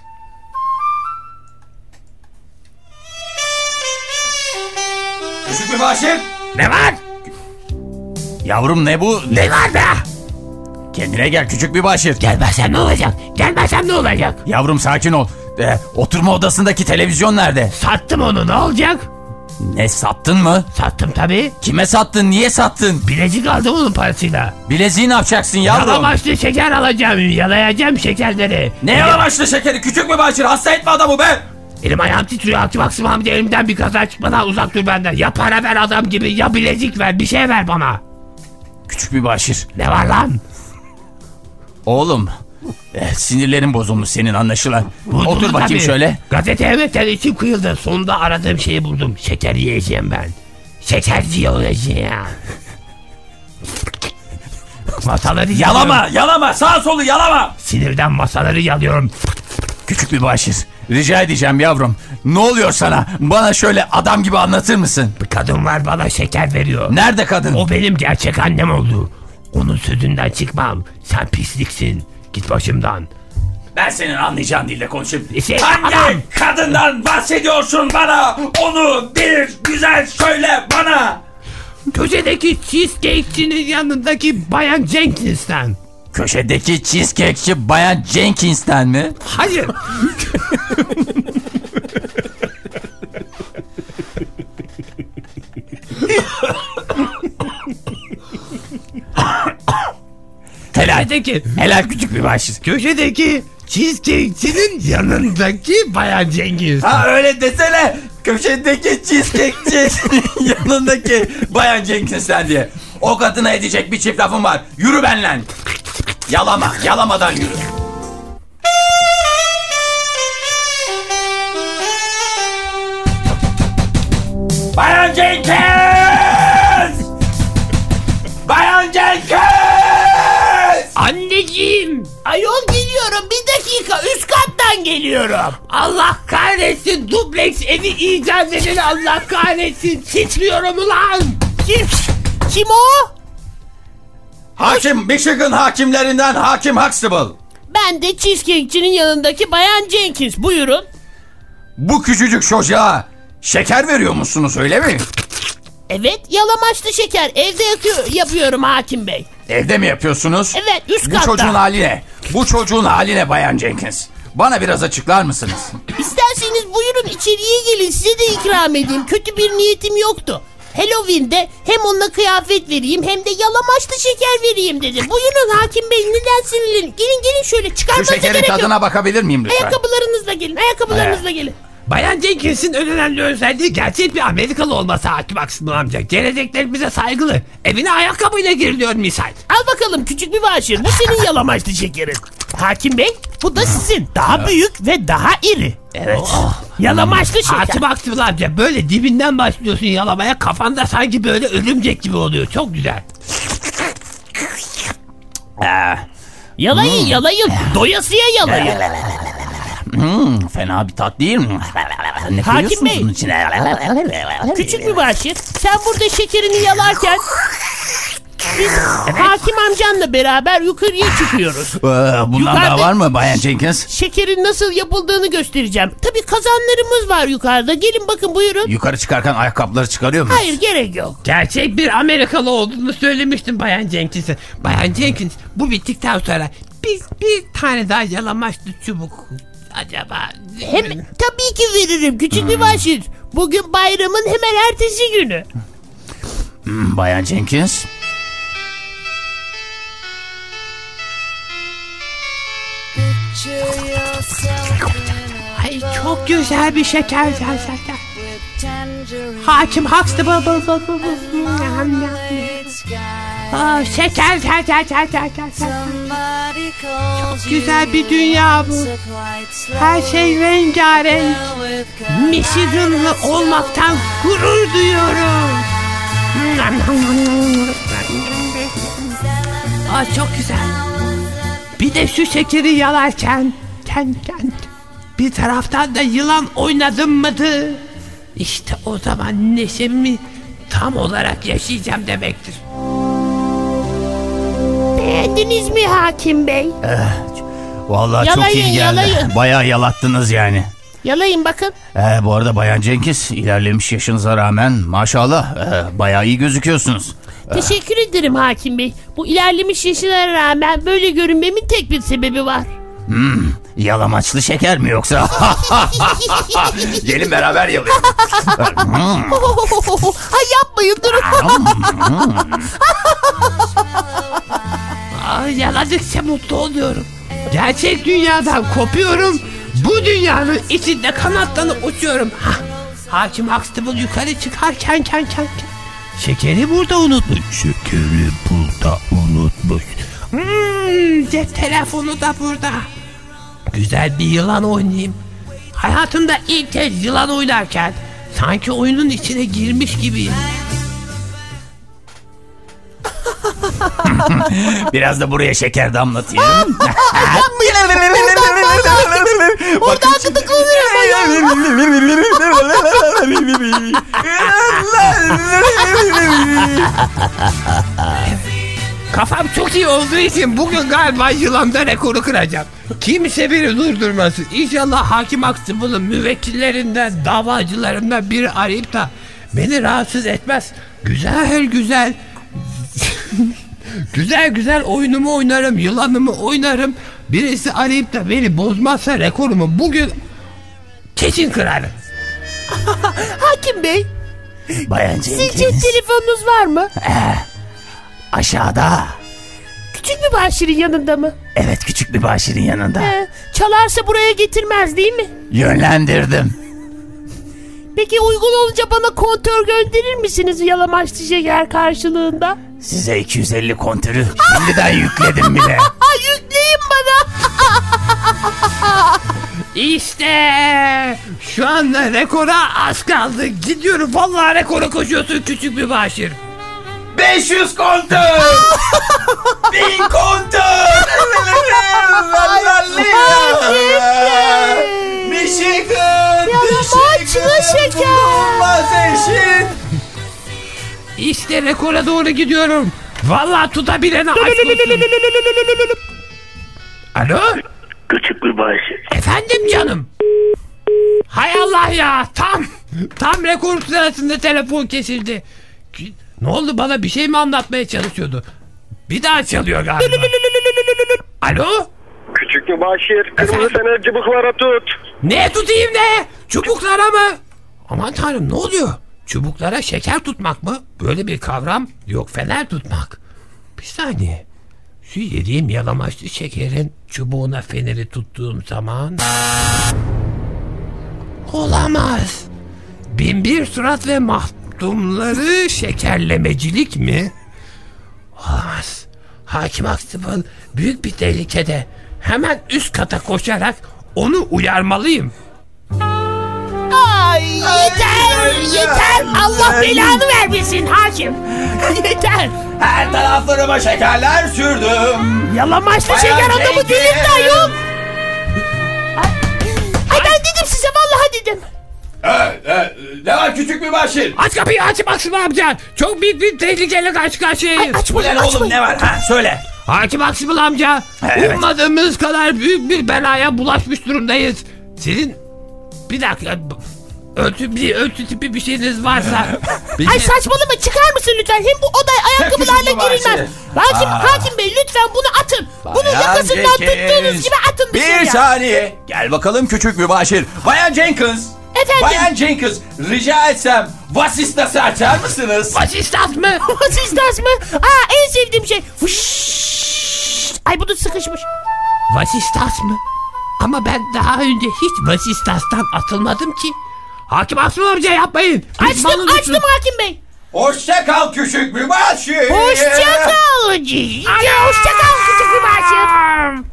Küçük Mübaşir! Ne var? Yavrum ne bu? Ne var be? Kendine gel küçük Mübaşir. Gelmezsem ne olacak? Gelmezsem ne olacak? Yavrum sakin ol. E, oturma odasındaki televizyon nerede? Sattım onu, ne olacak? Ne, sattın mı? Sattım tabii. Kime sattın, niye sattın? Bilezik aldım onun parasıyla. Bileziği ne yapacaksın yavrum? Yalamaçlı şeker alacağım, yalayacağım şekerleri. Ne yalamaçlı şekeri, küçük mübaşir, hasta etme adamı be. Elim ayağım titriyor, Hakim Aksım Hamdi, elimden bir kaza çıkmadan uzak dur benden. Ya para ver adam gibi, ya bilezik ver, bir şey ver bana. Küçük mübaşir. Ne var lan? Oğlum, eh, sinirlerin bozulmuş senin anlaşılan. Buldum Otur bakayım tabii. şöyle. Gazete emekten içim kıyıldı. Sonunda aradığım şeyi buldum. Şeker yiyeceğim ben. Şekerci olacağım. Masaları Yalama, yalıyorum. yalama, sağ solu yalama. Sinirden masaları yalıyorum. Küçük mübaşir, rica edeceğim yavrum. Ne oluyor sana? Bana şöyle adam gibi anlatır mısın? Bir kadın var, bana şeker veriyor. Nerede kadın? O benim gerçek annem oldu. Onun sözünden çıkmam. Sen pisliksin. Git başımdan. Ben senin anlayacağın dille konuşayım. Şey, Hangi adam. kadından bahsediyorsun bana? Onu bir güzel söyle bana. Köşedeki cheesecake'cinin yanındaki Bayan Jenkins'ten. Köşedeki cheesecake'ci Bayan Jenkins'ten mi? Hayır. Helal. Köşedeki. Helal küçük bir başız. Köşedeki cheesecake'cinin yanındaki Bayan Cengiz. Ha öyle desene. Köşedeki cheesecake'ci yanındaki Bayan Jenkins'ten diye. O kadına edecek bir çift lafım var. Yürü benimle. Yalama, yalamadan yürü. Bayan Jenkins! Bayan Jenkins! Anneciğim! Ayol geliyorum, bir dakika, üst kattan geliyorum. Allah kahretsin, dubleks evi icat edin, Allah kahretsin, titriyorum ulan! Kim? Kim o? Hakim, Michigan hakimlerinden Hakim Huxtable. Ben de cheesecake'cinin yanındaki Bayan Jenkins, buyurun. Bu küçücük çocuğa şeker veriyor musunuz, öyle mi? Evet, yalamaçlı şeker evde yapıyor, yapıyorum hakim bey. Evde mi yapıyorsunuz? Evet, üst Bu katta. çocuğun hali ne? Bu çocuğun hali ne Bayan Jenkins? Bana biraz açıklar mısınız? İsterseniz buyurun içeriye gelin, size de ikram edeyim. Kötü bir niyetim yoktu. Halloween'de hem onunla kıyafet vereyim hem de yalamaçlı şeker vereyim dedim. Buyurun hakim bey, neden sinirlenin? Gelin gelin şöyle, çıkarmanıza Şu şekerin gerek yok. tadına bakabilir miyim lütfen? Ayakkabılarınızla gelin, ayakkabılarınızla gelin. Bayan Jenkins'in en önemli özelliği gerçek bir Amerikalı olması Hakim Aksın amca. Geleneklerimize saygılı. Evine ayakkabıyla giriliyor misal. Al bakalım küçük bir başır, bu senin yalamaçlı şekerin. Hakim bey, bu da sizin. Daha büyük ve daha iri. Evet. Oh. Yalamaçlı şeker. Hakim Aksın amca, böyle dibinden başlıyorsun yalamaya, kafanda sanki böyle örümcek gibi oluyor. Çok güzel. Yalayın hmm. yalayın. Doyasıya yalayın. Hmm, fena bir tat değil mi? Ne Hakim Bey. içine? Küçük mübaşir, sen burada şekerini yalarken biz evet. hakim amcanla beraber yukarıya çıkıyoruz. Ee, bundan Yukarıda daha var mı Bayan Jenkins? Şekerin nasıl yapıldığını göstereceğim. Tabii kazanlarımız var yukarıda. Gelin bakın, buyurun. Yukarı çıkarken ayakkabıları çıkarıyor muyuz? Hayır, gerek yok. Gerçek bir Amerikalı olduğunu söylemiştim Bayan Jenkins'e. Bayan Jenkins, bu bittikten sonra biz bir tane daha yalamaçlı çubuk acaba... Hem tabii ki veririm küçük hmm. bir başır. Bugün bayramın hemen ertesi günü. Hmm, Bayan Jenkins. Ay çok güzel bir şeker şeker. Hakim Huxtable. Aa, şeker şeker şeker şeker. Çok güzel bir dünya bu. Her şey rengarenk. Michiganlı olmaktan gurur duyuyorum. Aa, çok güzel. Bir de şu şekeri yalarken kend, kend, bir taraftan da yılan oynadım mıydı? İşte o zaman neşemi tam olarak yaşayacağım demektir. Beğendiniz mi hakim bey? Eh, vallahi yalayın, çok iyi geldi. Yalayın. Bayağı yalattınız yani. Yalayın bakın. Eh, bu arada Bayan Jenkins, ilerlemiş yaşınıza rağmen maşallah eh, bayağı iyi gözüküyorsunuz. Teşekkür eh. ederim hakim bey. Bu ilerlemiş yaşına rağmen böyle görünmemin tek bir sebebi var. Hmm, Yalamaçlı şeker mi yoksa? Gelin beraber yalayalım. Ay yapmayın durun. Ay, yaladıkça mutlu oluyorum. Gerçek dünyadan kopuyorum. Bu dünyanın içinde kanatlanıp uçuyorum. Hah, Hakim Huxtable yukarı çıkarken ken ken ken. Şekeri burada unutmuş. Şekeri burada unutmuş. Hmm, cep telefonu da burada. Güzel bir yılan oynayayım. Hayatımda ilk kez yılan oynarken sanki oyunun içine girmiş gibiyim. Biraz da buraya şeker damlatayım. Oradan gıdıklanıyorum Kafam çok iyi olduğu için bugün galiba yılanda rekoru kıracağım. Kimse beni durdurmasın. İnşallah Hakim Huxtable'ın müvekkillerinden, davacılarından biri arayıp da beni rahatsız etmez. Güzel güzel güzel güzel oyunumu oynarım, yılanımı oynarım. Birisi arayıp da beni bozmazsa rekorumu bugün kesin kırarım. Hakim Bey. Bayan Sizin cep telefonunuz var mı? Ee, aşağıda. Küçük bir başirin yanında mı? Evet, küçük bir başirin yanında. Ee, çalarsa buraya getirmez değil mi? Yönlendirdim. Peki uygun olunca bana kontör gönderir misiniz yalamaçlı şeker karşılığında? Size iki yüz elli kontörü şimdiden yükledim bile. Yükleyin bana. İşte şu anda rekora az kaldı. Gidiyorum, vallahi rekora koşuyorsun küçük bir başir. beş yüz kontör. bin kontör. Michigan. Yalamaçlı şeker. İşte rekora doğru gidiyorum. Vallahi tutabilene aşk olsun. Alo? Küçük bir başir. Efendim canım. Hay Allah ya, tam tam rekor sırasında telefon kesildi. Ne oldu, bana bir şey mi anlatmaya çalışıyordu? Bir daha çalıyor galiba. Alo? Küçük bir başir. Kırmızı fener çubuklara tut. Ne tutayım ne? Çubuklara mı? Aman tanrım, ne oluyor? Çubuklara şeker tutmak mı? Böyle bir kavram yok, fener tutmak. Bir saniye. Şu yediğim yalamaçlı şekerin çubuğuna feneri tuttuğum zaman... Olamaz. Binbir surat ve mahdumları şekerlemecilik mi? Olamaz. Hakim Huxtable büyük bir tehlikede. Hemen üst kata koşarak onu uyarmalıyım. Ay yeter, yeter. Allah belanı vermesin hakim. Yeter. Her taraflarıma şekerler sürdüm. Yalamaçlı Bayan şeker adamı Jenkins. dilim yok. Ay ben dedim size, vallahi dedim. Evet, evet. Ne var küçük bir başır? Aç kapıyı, aç Maxim amca. Çok büyük bir tehlikeyle karşı karşıyayız. Bu ne oğlum, ne var? Ha, söyle. Hakim Huxtable amca, Evet. ummadığımız kadar büyük bir belaya bulaşmış durumdayız. Sizin bir dakika ölçü bir ölçü tipi bir şeyiniz varsa. Bizi... Ay saçmalama, çıkar mısın lütfen? Hem bu odaya ayakkabılarla girilmez. Hakim, Aa. hakim bey lütfen bunu atın. Bunu Bayan yakasından Jenkins. tuttuğunuz gibi atın dışarıya. Bir saniye. Gel bakalım küçük bir başır. Bayan Jenkins. Efendim? Bayan Jenkins, rica etsem vasistası açar mısınız? Vasistas mı? Vasistas mı? Aa, en sevdiğim şey. Fışşşş. Ay bu da sıkışmış. Vasistas mı? Ama ben daha önce hiç Vasistas'tan atılmadım ki. Hakim Huxtable amca yapmayın. Açtım, açtım hakim bey. Hoşça kal küçük bir başır. Hoşça kal. Hoşça kal küçük bir başır.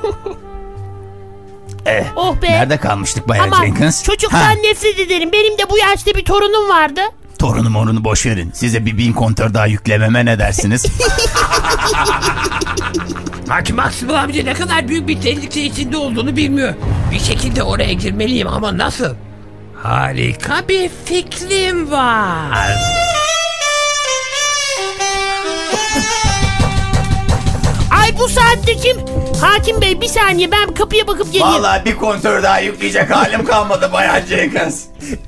Eh, Oh be. Nerede kalmıştık Bayan Aman, Jenkins? çocuktan Ha, nefret ederim. Benim de bu yaşta bir torunum vardı. torunum onunu boş verin. Size bir bin kontör daha yüklememe ne dersiniz? Hakim Huxtable amca ne kadar büyük bir tehlike içinde olduğunu bilmiyor. Bir şekilde oraya girmeliyim ama nasıl? Harika bir fikrim var. Ay bu saatte kim? Hakim bey bir saniye, ben kapıya bakıp geleyim. Vallahi bir kontör daha yükleyecek halim kalmadı Bayan Jenkins.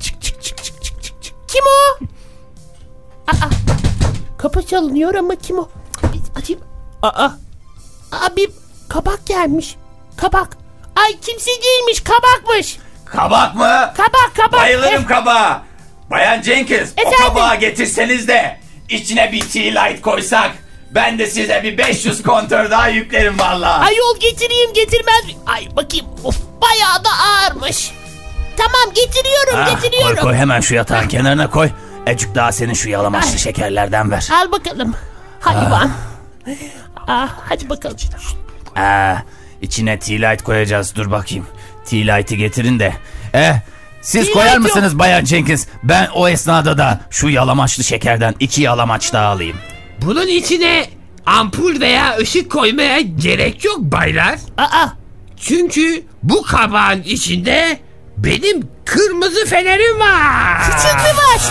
Kim o? Aa, kapı çalınıyor ama kim o? Bir açayım. Aa, aa bir kabak gelmiş. Kabak. Ay kimse değilmiş, kabakmış. Kabak mı? Kabak kabak. Bayılırım kabağa. Bayan Jenkins, Efendim? o kabağı getirseniz de içine bir tea light koysak ben de size bir beş yüz kontör daha yüklerim vallahi. Ayol getireyim getirmez. Ay bakayım, of bayağı da ağırmış. Tamam getiriyorum Ah, getiriyorum. Koy koy hemen şu yatağın kenarına koy. Ecik daha senin şu yalamaçlı şekerlerden ver. Al bakalım hayvan. Ah. Ah, hadi bakalım. Aa, içine tea light koyacağız, dur bakayım. Tea light'ı getirin de. Eh, siz Tea koyar light mısınız yok. Bayan Jenkins? Ben o esnada da şu yalamaçlı şekerden iki yalamaç daha alayım. Bunun içine ampul veya ışık koymaya gerek yok baylar. Aa. Çünkü bu kabağın içinde benim kırmızı fenerim var. Küçük mü var?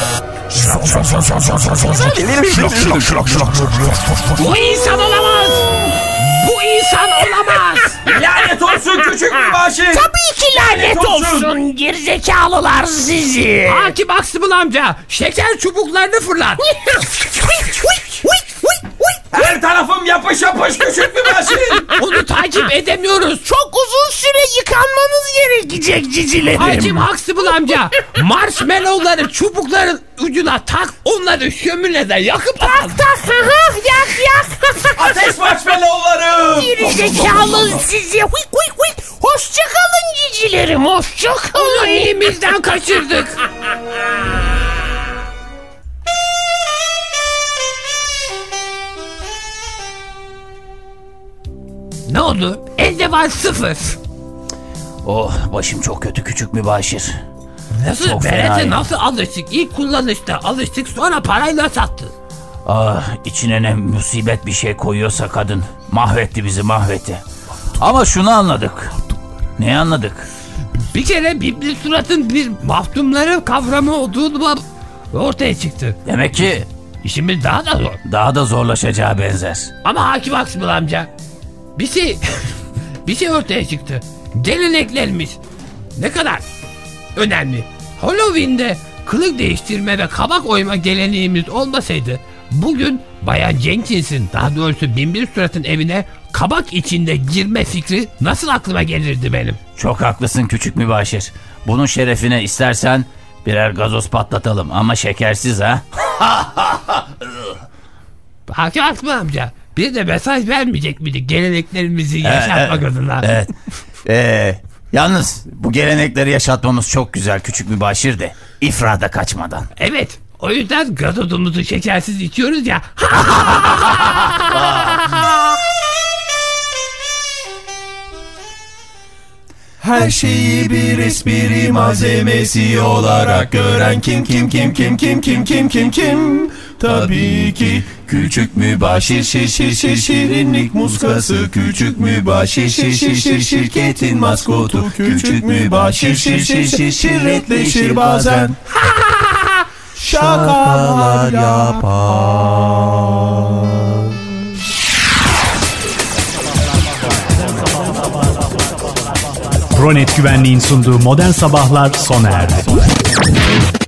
Bu insan olamaz. Bu insan olamaz. Lanet olsun küçük mübaşir. Tabii ki lanet olsun gerizekalılar sizi. Hakim Aksımıl amca, şeker çubuklarını fırlat. Her tarafım yapış yapış küçük mübaşir. Onu takip edemiyoruz. Çok uzun süre yıkanmanız gerekecek cicilerim. Hakim Aksımıl amca, marshmallowları çubukların ucuna tak, onları şöminede yakıp Tak tak ha yak yak. Ateş marshmallowları. Gerizekalı sizi. Huy huy huy. Hoşça kalın cicilerim, hoşça kalın. Onu elimizden kaçırdık. Ne oldu? Elde var sıfır. Oh, başım çok kötü küçük mübaşir. Nasıl? Çok Berete fenayım. nasıl alıştık? İlk kullanışta alıştık, sonra parayla sattık. Ah, içine ne musibet bir şey koyuyorsa kadın. Mahvetti bizi, mahvetti. Ama şunu anladık. Ne anladık? Bir kere Bibli suratın bir mahtumları kavramı olduğu ortaya çıktı. Demek ki işimiz daha da zor. Daha da zorlaşacağı benzer. Ama Hakim Aksımıl amca, bir şey bir şey ortaya çıktı. Geleneklerimiz ne kadar önemli. Halloween'de kılık değiştirme ve kabak oyma geleneğimiz olmasaydı bugün Bayan Jenkins'in, daha doğrusu Binbir Surat'ın evine kabak içinde girme fikri nasıl aklıma gelirdi benim? Çok haklısın küçük mübaşir. Bunun şerefine istersen birer gazoz patlatalım ama şekersiz ha. Hakim Aksımıl amca, bir de mesaj vermeyecek miydik geleneklerimizi yaşatmak evet, adına? Evet. Ee, yalnız bu gelenekleri yaşatmamız çok güzel küçük mübaşir de ifrada kaçmadan. Evet. O yüzden gazozumuzu şekersiz içiyoruz ya. Her şeyi bir espri malzemesi olarak gören kim kim kim kim kim kim kim kim kim tabii ki küçük mübaşir şir şir şir şirinlik muskası küçük mübaşir şir şir şir şirketin maskotu küçük mübaşir şir şir şir şirretleşir bazen şakalar yapar. Ronet Güvenliğin sunduğu Modern Sabahlar sona erdi.